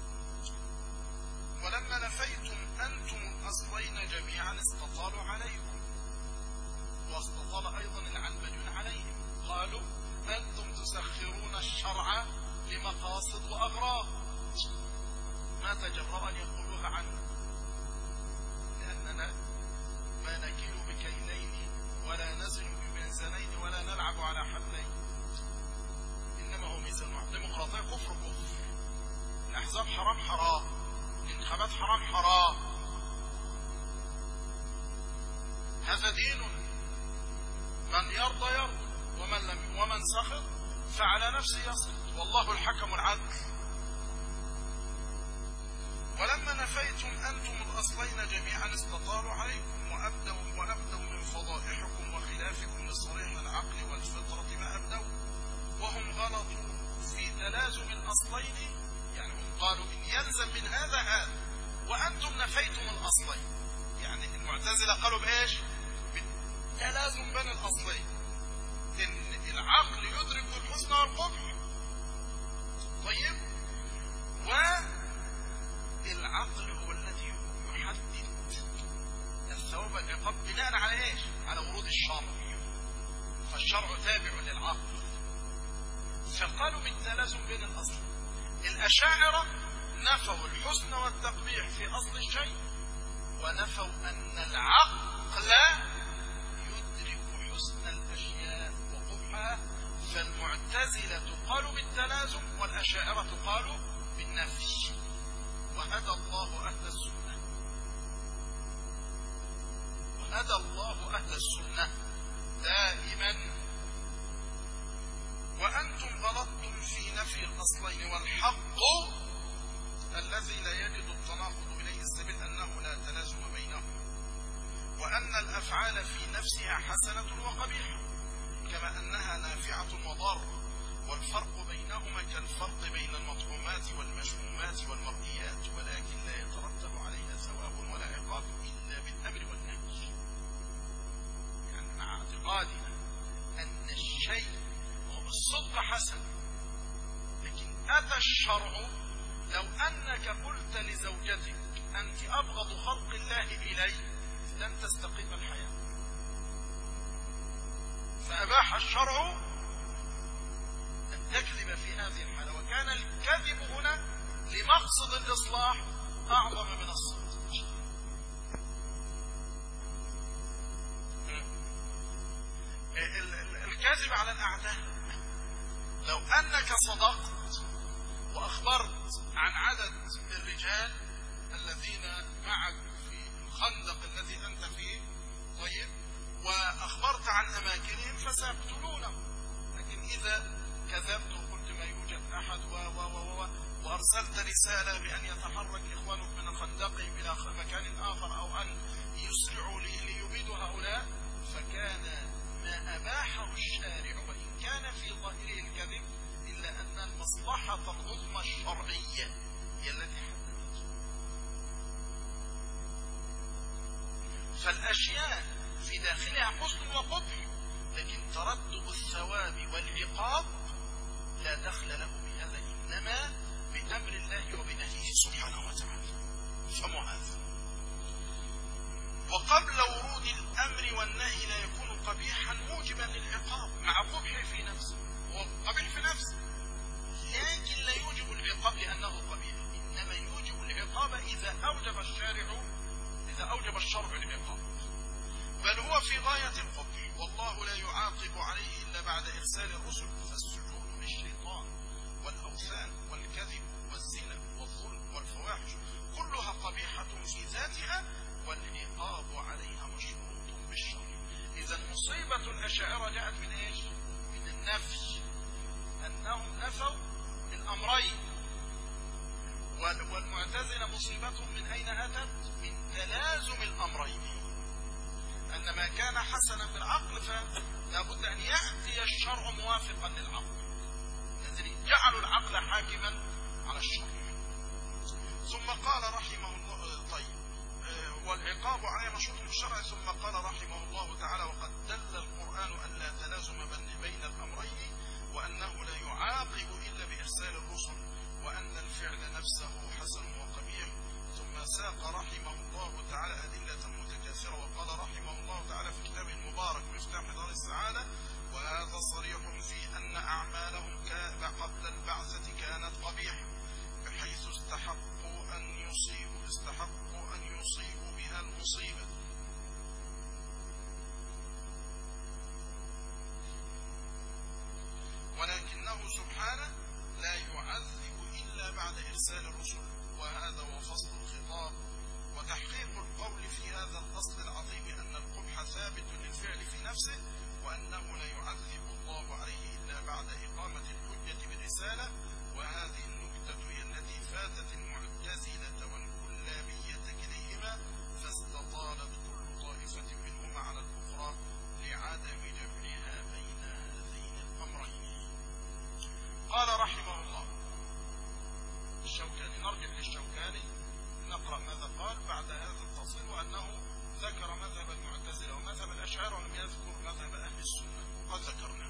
ولما نفيتم أنتم الأصلين جميعا استطالوا عليكم، واستطال أيضا العلمانيون عليهم. قالوا أنتم تسخرون الشرع لمقاصد وأغراض ما تجرأ أن يقولوها عنه، لأننا ما نكيل بكيلين ولا نزن بميزانين ولا نلعب على حبلين، إنما هو ميزان واحد. ديمقراطية كفر، الأحزاب حرام، الانتخابات حرام. هذا دين، من يرضى ومن سخط فعلى نفسه يسخط، والله الحكم العدل. ولما نفيتم أنتم الأصلين جميعا استطالوا عليكم وأبدوا من فضائحكم وخلافكم لصريح العقل والفطرة ما أبدوا، وهم غلطوا في تلازم الأصلين. يعني هم قالوا إن يلزم من هذا وأنتم نفيتم الأصلين. يعني المعتزلة قالوا بإيش؟ بالتلازم بين الأصلين، إن العقل يدرك الحسن والقبح. طيب، والعقل هو الذي يحدد الثواب والعقاب بناء على إيش؟ على ورود الشرع، فالشرع تابع للعقل. فقالوا بالتلازم بين الأصلين. الأشاعرة نفوا الحسن والتقبيح في أصل الشيء، ونفوا أن العقل يدرك حسن الأشياء وقبحها. فالمعتزلة قالوا بالتلازم والأشاعرة قالوا بالنفي. وهدى الله أهل السنة، وهدى الله أهل السنة دائما. وأنتم غلطتم في نفي الأصلين، والحق الذي لا يجد التناقض إليه السبيل أنه لا تلازم بينهما، وأن الأفعال في نفسها حسنة وقبيحة كما أنها نافعة وضارة، والفرق بينهما كالفرق بين المطعومات والمشمومات والمرئيات، ولكن لا يترتب عليها ثواب ولا عقاب إلا بالأمر والنهي. يعني مع اعتقادنا أن الشيء بالصدق حسن، لكن أتى الشرع لو أنك قلت لزوجتك أنت أبغض خلق الله إلي لن تستقيم الحياة، فأباح الشرع أن تكذب في هذه الحالة، وكان الكذب هنا لمقصد الإصلاح أعظم من الصدق. الكذب على الأعداء، لو أنك صدقت وأخبرت عن عدد الرجال الذين معك في الخندق الذي أنت فيه، طيب، وأخبرت عن أماكنهم فسيقتلونهم، لكن إذا كذبت وقلت ما يوجد أحد وأرسلت رسالة بأن يتحرك إخوانك من خندقهم إلى مكان آخر أو أن يسرعوا ليبيدوا هؤلاء، فكان ما أباحه الشارع وإن كان في ظاهره الكذب إلا أن المصلحة العظمى الشرعية هي التي حددته. فالأشياء في داخلها حسن وقبح، لكن ترتب الثواب والعقاب لا دخل له بهذا، إنما بأمر الله وبنهيه سبحانه وتعالى. فمهذا وقبل ورود الأمر والنهي لا يكون قبيحا موجبا للعقاب مع قبحه في نفسه، هو قبيح في نفسه لكن لا يوجب العقاب لأنه قبيح، إنما يوجب العقاب إذا أوجب الشرع العقاب، بل هو في غاية القبح، والله لا يعاقب عليه إلا بعد إرسال الرسل. فالسجود للشيطان والأوثان والكذب والزنا والظلم والفواحش كلها قبيحة في ذاتها، والعقاب عليها مشروط بالشرع. إذا مصيبة الأشاعرة جاءت من إيش؟ من النفي، أنهم نفوا الأمرين، والمعتزلة مصيبتهم من أين أتت؟ من تلازم الأمرين، أن ما كان حسنا بالعقل فلا بد أن يأتي الشرع موافقا للعقل، الذين جعلوا العقل حاكما على الشرع. ثم قال رحمه الله، طيب، والعقاب عليه مشروط بالشرع. ثم قال رحمه الله تعالى: وقد دل القرآن أن لا تلازم بين الأمرين، وأنه لا يعاقب إلا بإرسال الرسل، وأن الفعل نفسه حسن وقبيح. ثم ساق رحمه الله تعالى أدلة متكاثرة، وقال رحمه الله تعالى في كتابه المبارك مفتاح دار السعادة: وهذا صريح في أن أعمالهم قبل البعثة كانت قبيحة، بحيث استحقوا أن يصيبوا بها المصيبة، ولكنه سبحانه لا يعذب إلا بعد إرسال الرسل. وهذا هو فصل الخطاب وتحقيق القول في هذا الأصل العظيم، أن القبح ثابت للفعل في نفسه، وأنه لا يعذب الله عليه إلا بعد إقامة الحجة بالرسالة. وهذه النكتة هي التي فاتت المعتزلة والكلابية كليهما، فاستطالت كل طائفة منهما على الأخرى لعدم جمعها بين هذين الأمرين. قال رحمه الله الشوكاني، نرجع للشوكاني نقرأ ماذا قال بعد هذا التفصيل، وأنه ذكر مذهب المعتزلة ومذهب الأشاعرة ولم يذكر مذهب أهل السنة، وقد ذكرنا.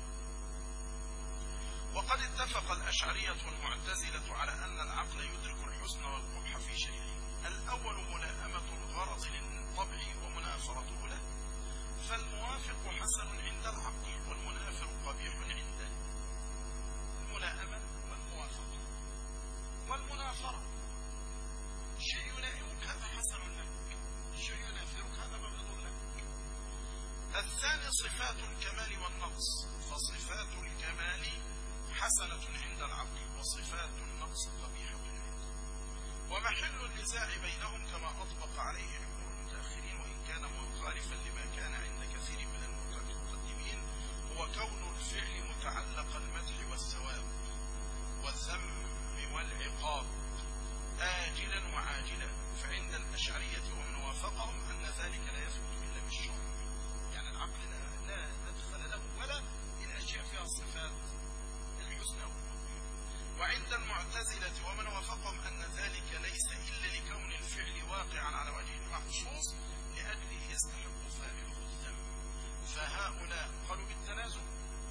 وقد اتفق الأشعرية والمعتزلة على أن العقل يدرك الحسن والقبح في شيئين: الأول ملائمة الغرض للطبع ومنافرته له، فالموافق حسن عند العقل والمنافر قبيح عنده. الملائمة والموافقة والمنافرة، شيء يلائمك هذا حسن لك، شيء ينافرك هذا مبغض لك. الثاني صفات الكمال والنقص، فصفات الكمال حسنة عند العقل وصفات النقص قبيحة عنده. ومحل النزاع بينهم كما أطبق عليه جمهور المتأخرين، وإن كان مخالفا لما كان عند كثير من المتقدمين، هو كون الفعل متعلق المدح والثواب والذم والعقاب آجلا وعاجلا، فعند الأشعرية ومن وافقهم أن ذلك لا يثبت إلا بالشرع، يعني العقل لا ندخل له ولا الأشياء فيها الصفات الحسنى والقبح. وعند المعتزلة ومن وافقهم أن ذلك ليس إلا لكون الفعل واقعا على وجه المخصوص لأجله يستحق فاعله الذم، فهؤلاء قالوا بالتلازم،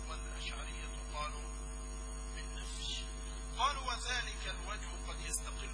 والأشعرية قالوا بالنفي. قالوا: وذلك الوجه قد يستقل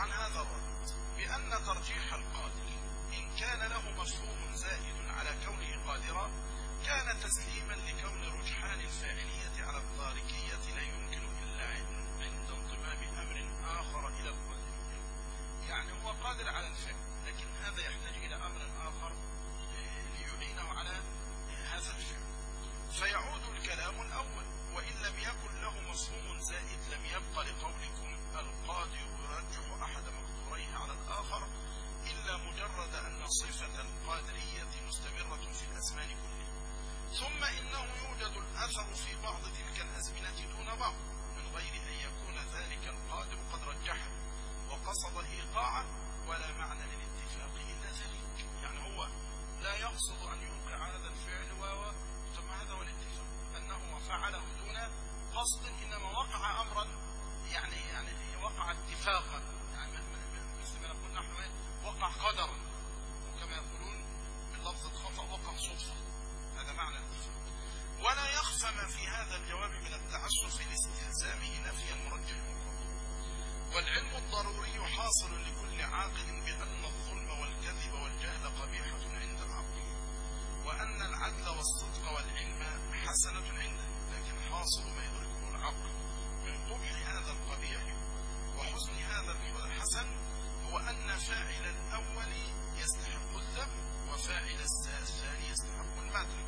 عن هذا الرد بأن ترجيح القادر إن كان له مفهوم زائد على كونه قادرا كان تسليما لكون رجحان الفاعلية على التاركية لا يمكن إلا عند انضمام أمر آخر إلى القادرية. يعني هو قادر على الفعل، لكن هذا يحتاج إلى أمر آخر ليعينه على هذا الفعل، فيعود الكلام الأول. وإن لم يكن له مفهوم زائد لم يبقى لقولكم القادر يرجح أحد مقدوريه على الآخر إلا مجرد أن صفة القادرية مستمرة في الأزمان كلها. ثم إنه يوجد الأثر في بعض تلك الأزمنة دون بعض من غير أن يكون ذلك القادر قد رجحه وقصد إيقاعه، ولا معنى للاتفاق إلا ذلك. يعني هو لا يقصد أن يوقع هذا الفعل ثم هذا هو الاتفاق، أنه فعله دون قصد، إنما وقع أمرا يعني وقع اتفاقا، يعني مثل ما نقول نحن وقع قدرا، وكما يقولون باللفظ الخطأ وقع صدفة. هذا معنى الاتفاق. ولا يخفى ما في هذا الجواب من التعسف لاستلزامه نفي المرجح المطلق. والعلم الضروري حاصل لكل عاقل بأن الظلم والكذب والجهل قبيحة عند العقل، وأن العدل والصدق والعلم حسنة عنده، لكن حاصل ما يدركه العقل من قبح هذا القبيح وحسن هذا الحسن هو أن فاعل الأول يستحق الذم وفاعل الثاني يستحق المدح.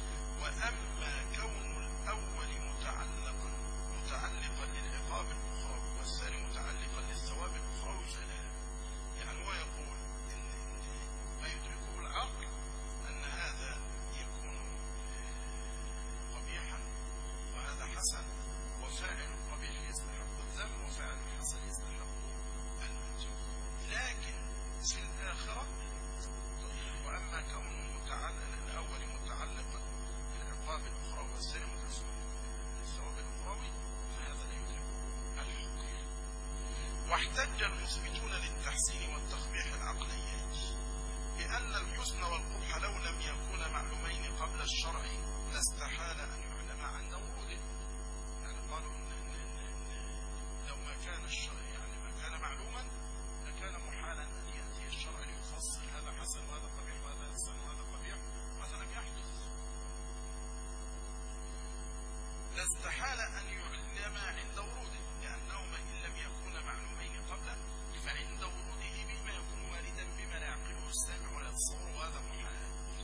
وأما كون الأول متعلقا للعقاب الأخروي والثاني متعلقا للثواب الأخروي فلا. يعني هو يقول إن ما يدركه العقل أن هذا يكون قبيحا وهذا حسن، وفاعل القبيح يستحق الذم وفاعل الحسن يستحق المدح. لكن في الآخرة وأما كون الأول متعلقا بالعقاب الأخروي والثاني متعلقا بالثواب الأخروي فهذا لا يدرك الحق. واحتج المثبتون للتحسين والتقبيح العقليات بأن الحسن والقبح لو لم يكونا معلومين قبل الشرع لاستحال أن يعلم عند وروده. يعني قالوا إن لو ما كان الشرع ما كان معلوما لكان محالا أن يأتي الشرع ليفصل هذا حسن وهذا قبيح وهذا حسن وهذا قبيح، وهذا لم يحدث. لاستحال أن يعلم عند وروده، لأنهما إن لم يكونا معلومين قبله فعند وروده بما يكون واردا بما لا يعقله السامع ولا يتصور، وهذا محال.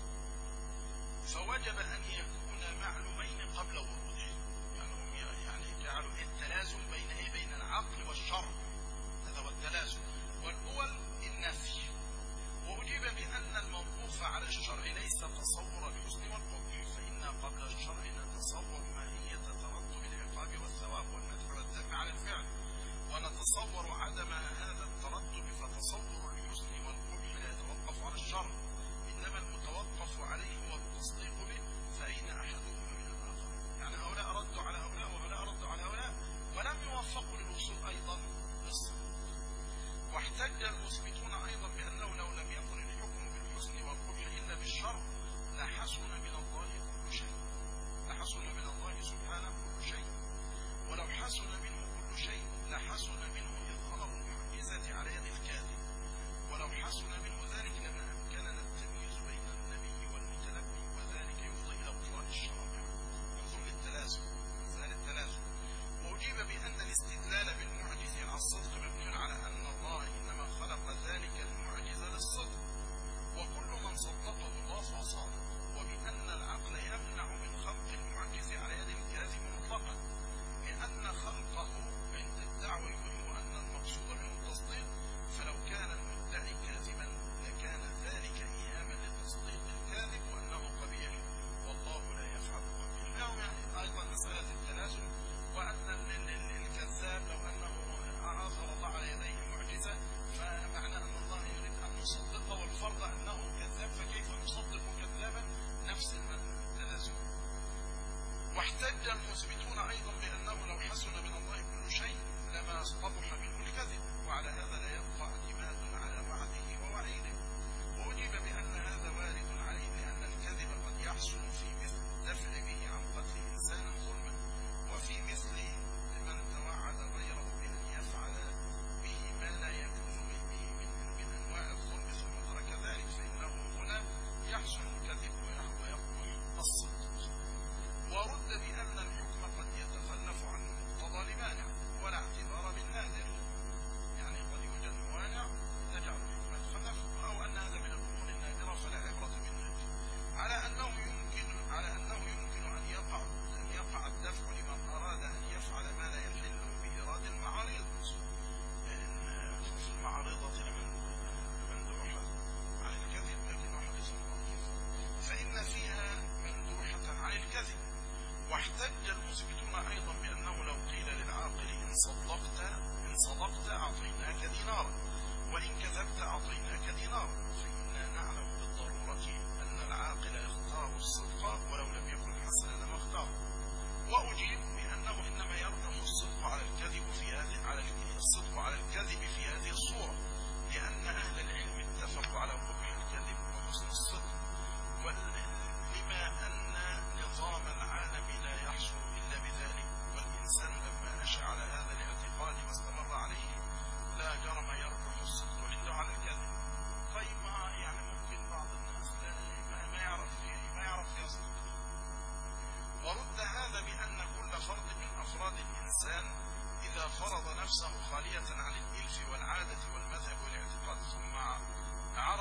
فوجب أن يكون معلومين قبل وروده. يعني جعلوا التلازم بين العقل والشرع، هذا هو التلازم. والأول النفي. وأجيب بأن الموقوف على الشرع ليس تصور الحسن والقبح، فإن قبل الشرع نتصور ماهية ترتب العقاب والثواب والمدح والذم على الفعل، ونتصور عدم هذا الترتب، فتصور الحسن والقبح لا يتوقف على الشرع، إنما المتوقف عليه هو التصديق به، فأين أحدهما من الآخر. يعني هؤلاء ردوا على هؤلاء وهؤلاء ردوا على هؤلاء ولم يوفقوا للوصول أيضا للصدق. واحتج المثبتون أيضا بأنه لو لم يكن الحكم بالحسن والقبح إلا بالشرع لحسن من الله كل شيء، لحسن من الله سبحانه كل شيء، ولو حسن منه كل شيء لحسن منه إظهار المعجزة على يد الكاذب، ولو حسن منه ذلك لما أمكننا التمييز بين النبي والمتنبي، وذلك يفضي إلى بطلان الشرائع. انظر للتلازم، مثال التلازم. وأجيب بأن الاستدلال بالمعجز على الصدق مبني على أن الله إنما خلق ذلك المعجز للصدق، وكل من صدقه الله فهو صادق، وبأن العقل يمنع من خلق المعجز على يد الكاذب مطلقا، لأن خلقه عند الدعوة يفهم أن المقصود منه التصديق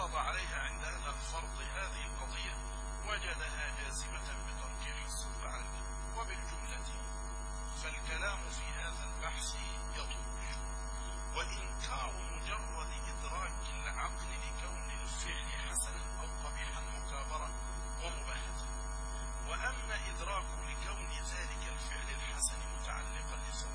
اعترض عليها عند هذا الفرض هذه القضية وجدها جازمة بترجيح الصف عنه. وبالجملة فالكلام في هذا البحث يطول، وإنكار مجرد إدراك العقل لكون الفعل حسنا أو قبيحا مكابرة ومباهة، وأما إدراك لكون ذلك الفعل الحسن متعلقا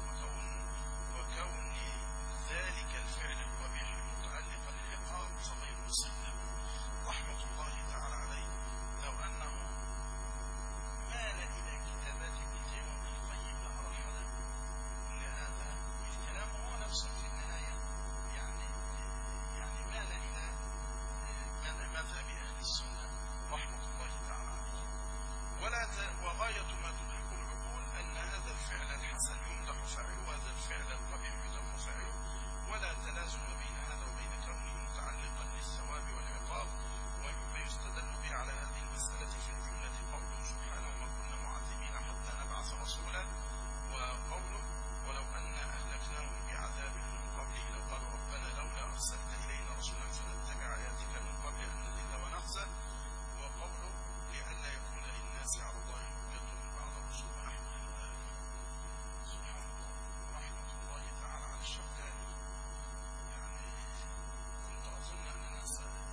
وكون ذلك الفعل القبيح متعلقا للعقاب فغير مسلم رحمة الله تعالى عليه. لو أنه مال إلى كتابات ابن تيمية وابن القيم لأرحل لهذا الكلام هو نفسه في النهاية، يعني مال إلى مذهب أهل السنة رحمة الله تعالى عليه. وغاية ما تدرك العقول أن هذا الفعل الحسن يمدح فاعله وهذا الفعل القبيح يذم فاعله، ولا تلازم بين هذا وبين كونه متعلقا للثواب والعقاب. ومما يستدل به على هذه المسألة في الجملة قوله سبحانه وما كنا معذبين حتى نبعث رسولا، وقوله ولو أن أهلكناهم بعذاب من قبله لقالوا ربنا لولا أرسلت إلينا رسولا فنتبع آياتك من قبل أن نذل ونخزى، وقوله لئلا يكون للناس على الله حجة بعد الرسل ونحن سبحان الله رحمة الله تعالى على الشوكاني. يعني كنت أظن أننا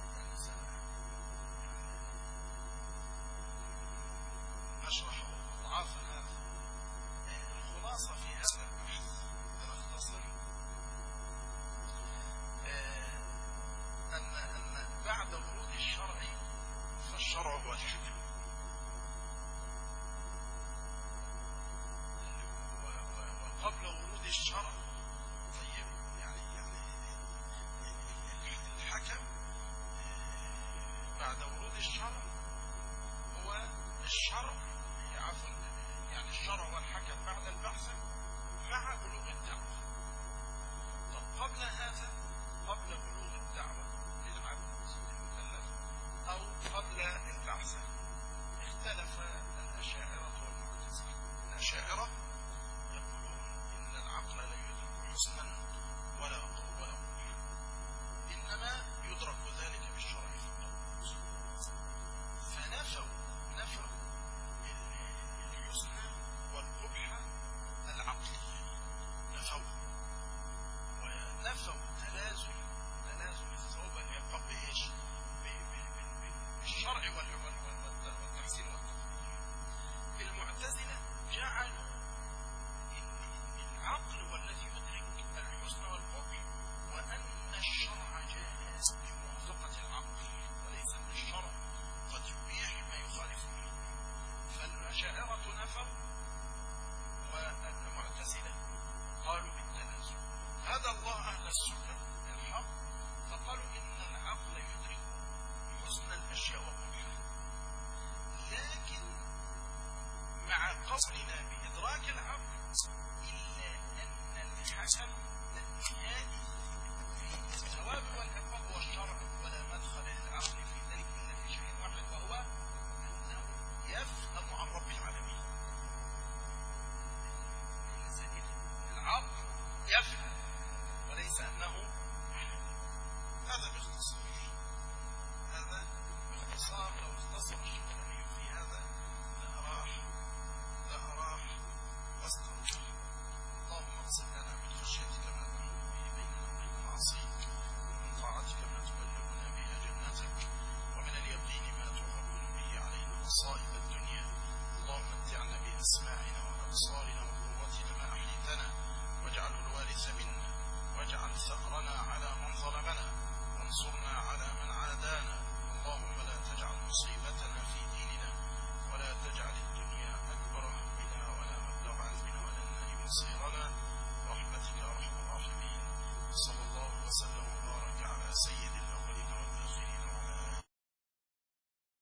نشرح أضعاف هذا. الخلاصة في هذا البحث نختصر أن بعد ورود الشرع فالشرع هو الحكم، وقبل ورود الشرع طيب يعني الحكم بعد ورود الشرع هو الشرع، عفوا يعني الشرع هو الحكم بعد البحث مع بلوغ الدعوة. طب قبل هذا، قبل بلوغ الدعوة للعبد المكلف أو قبل البعث، اختلف الأشاعرة والمعتزلة. الأشاعرة يقولون إن العقل لا يدرك حسنا ولا قبيحا، إنما يدرك ذلك بالشرع فقط، فنفوا الحسن والقبح العقلي، ونفوا تلازم الثواب والعقاب بايش؟ بالشرع والتحسين والتقدير. المعتزلة جعلوا العقل هو الذي يدرك الحسن والقبح، وأن الشرع جائز بموافقة العقل، وليس أن الشرع قد يبيح ما يخالف منه. فالأشاعرة نفوا والمعتزلة قالوا بالتلازم. هذا الله أهل السنة الحق فقالوا إن العقل يدرك حسن الأشياء وقبحها، لكن مع قصدنا بإدراك العقل إلا أن الحكم النهائي في الثواب والعقاب هو الشرع، ولا مدخل للعقل في ذلك إلا في شيء واحد، وهو أنه يفهم عن رب العالمين. العقل يفهم وليس أنه هذا باختصار. لو اختصر الشيطاني في هذا لأراح واسترجع. اللهم اقسم لنا من خشيتك ما تحول به بيننا وبين معصيتك، ومن طاعتك ما تبلغنا بها جنتك، ومن اليقين ما تهون به علينا مصائب الدنيا. اللهم متعنا بأسماعنا وأبصارنا وقوتنا ما أحييتنا، واجعله الوارث منا، واجعل ثأرنا على من ظلمنا، وانصرنا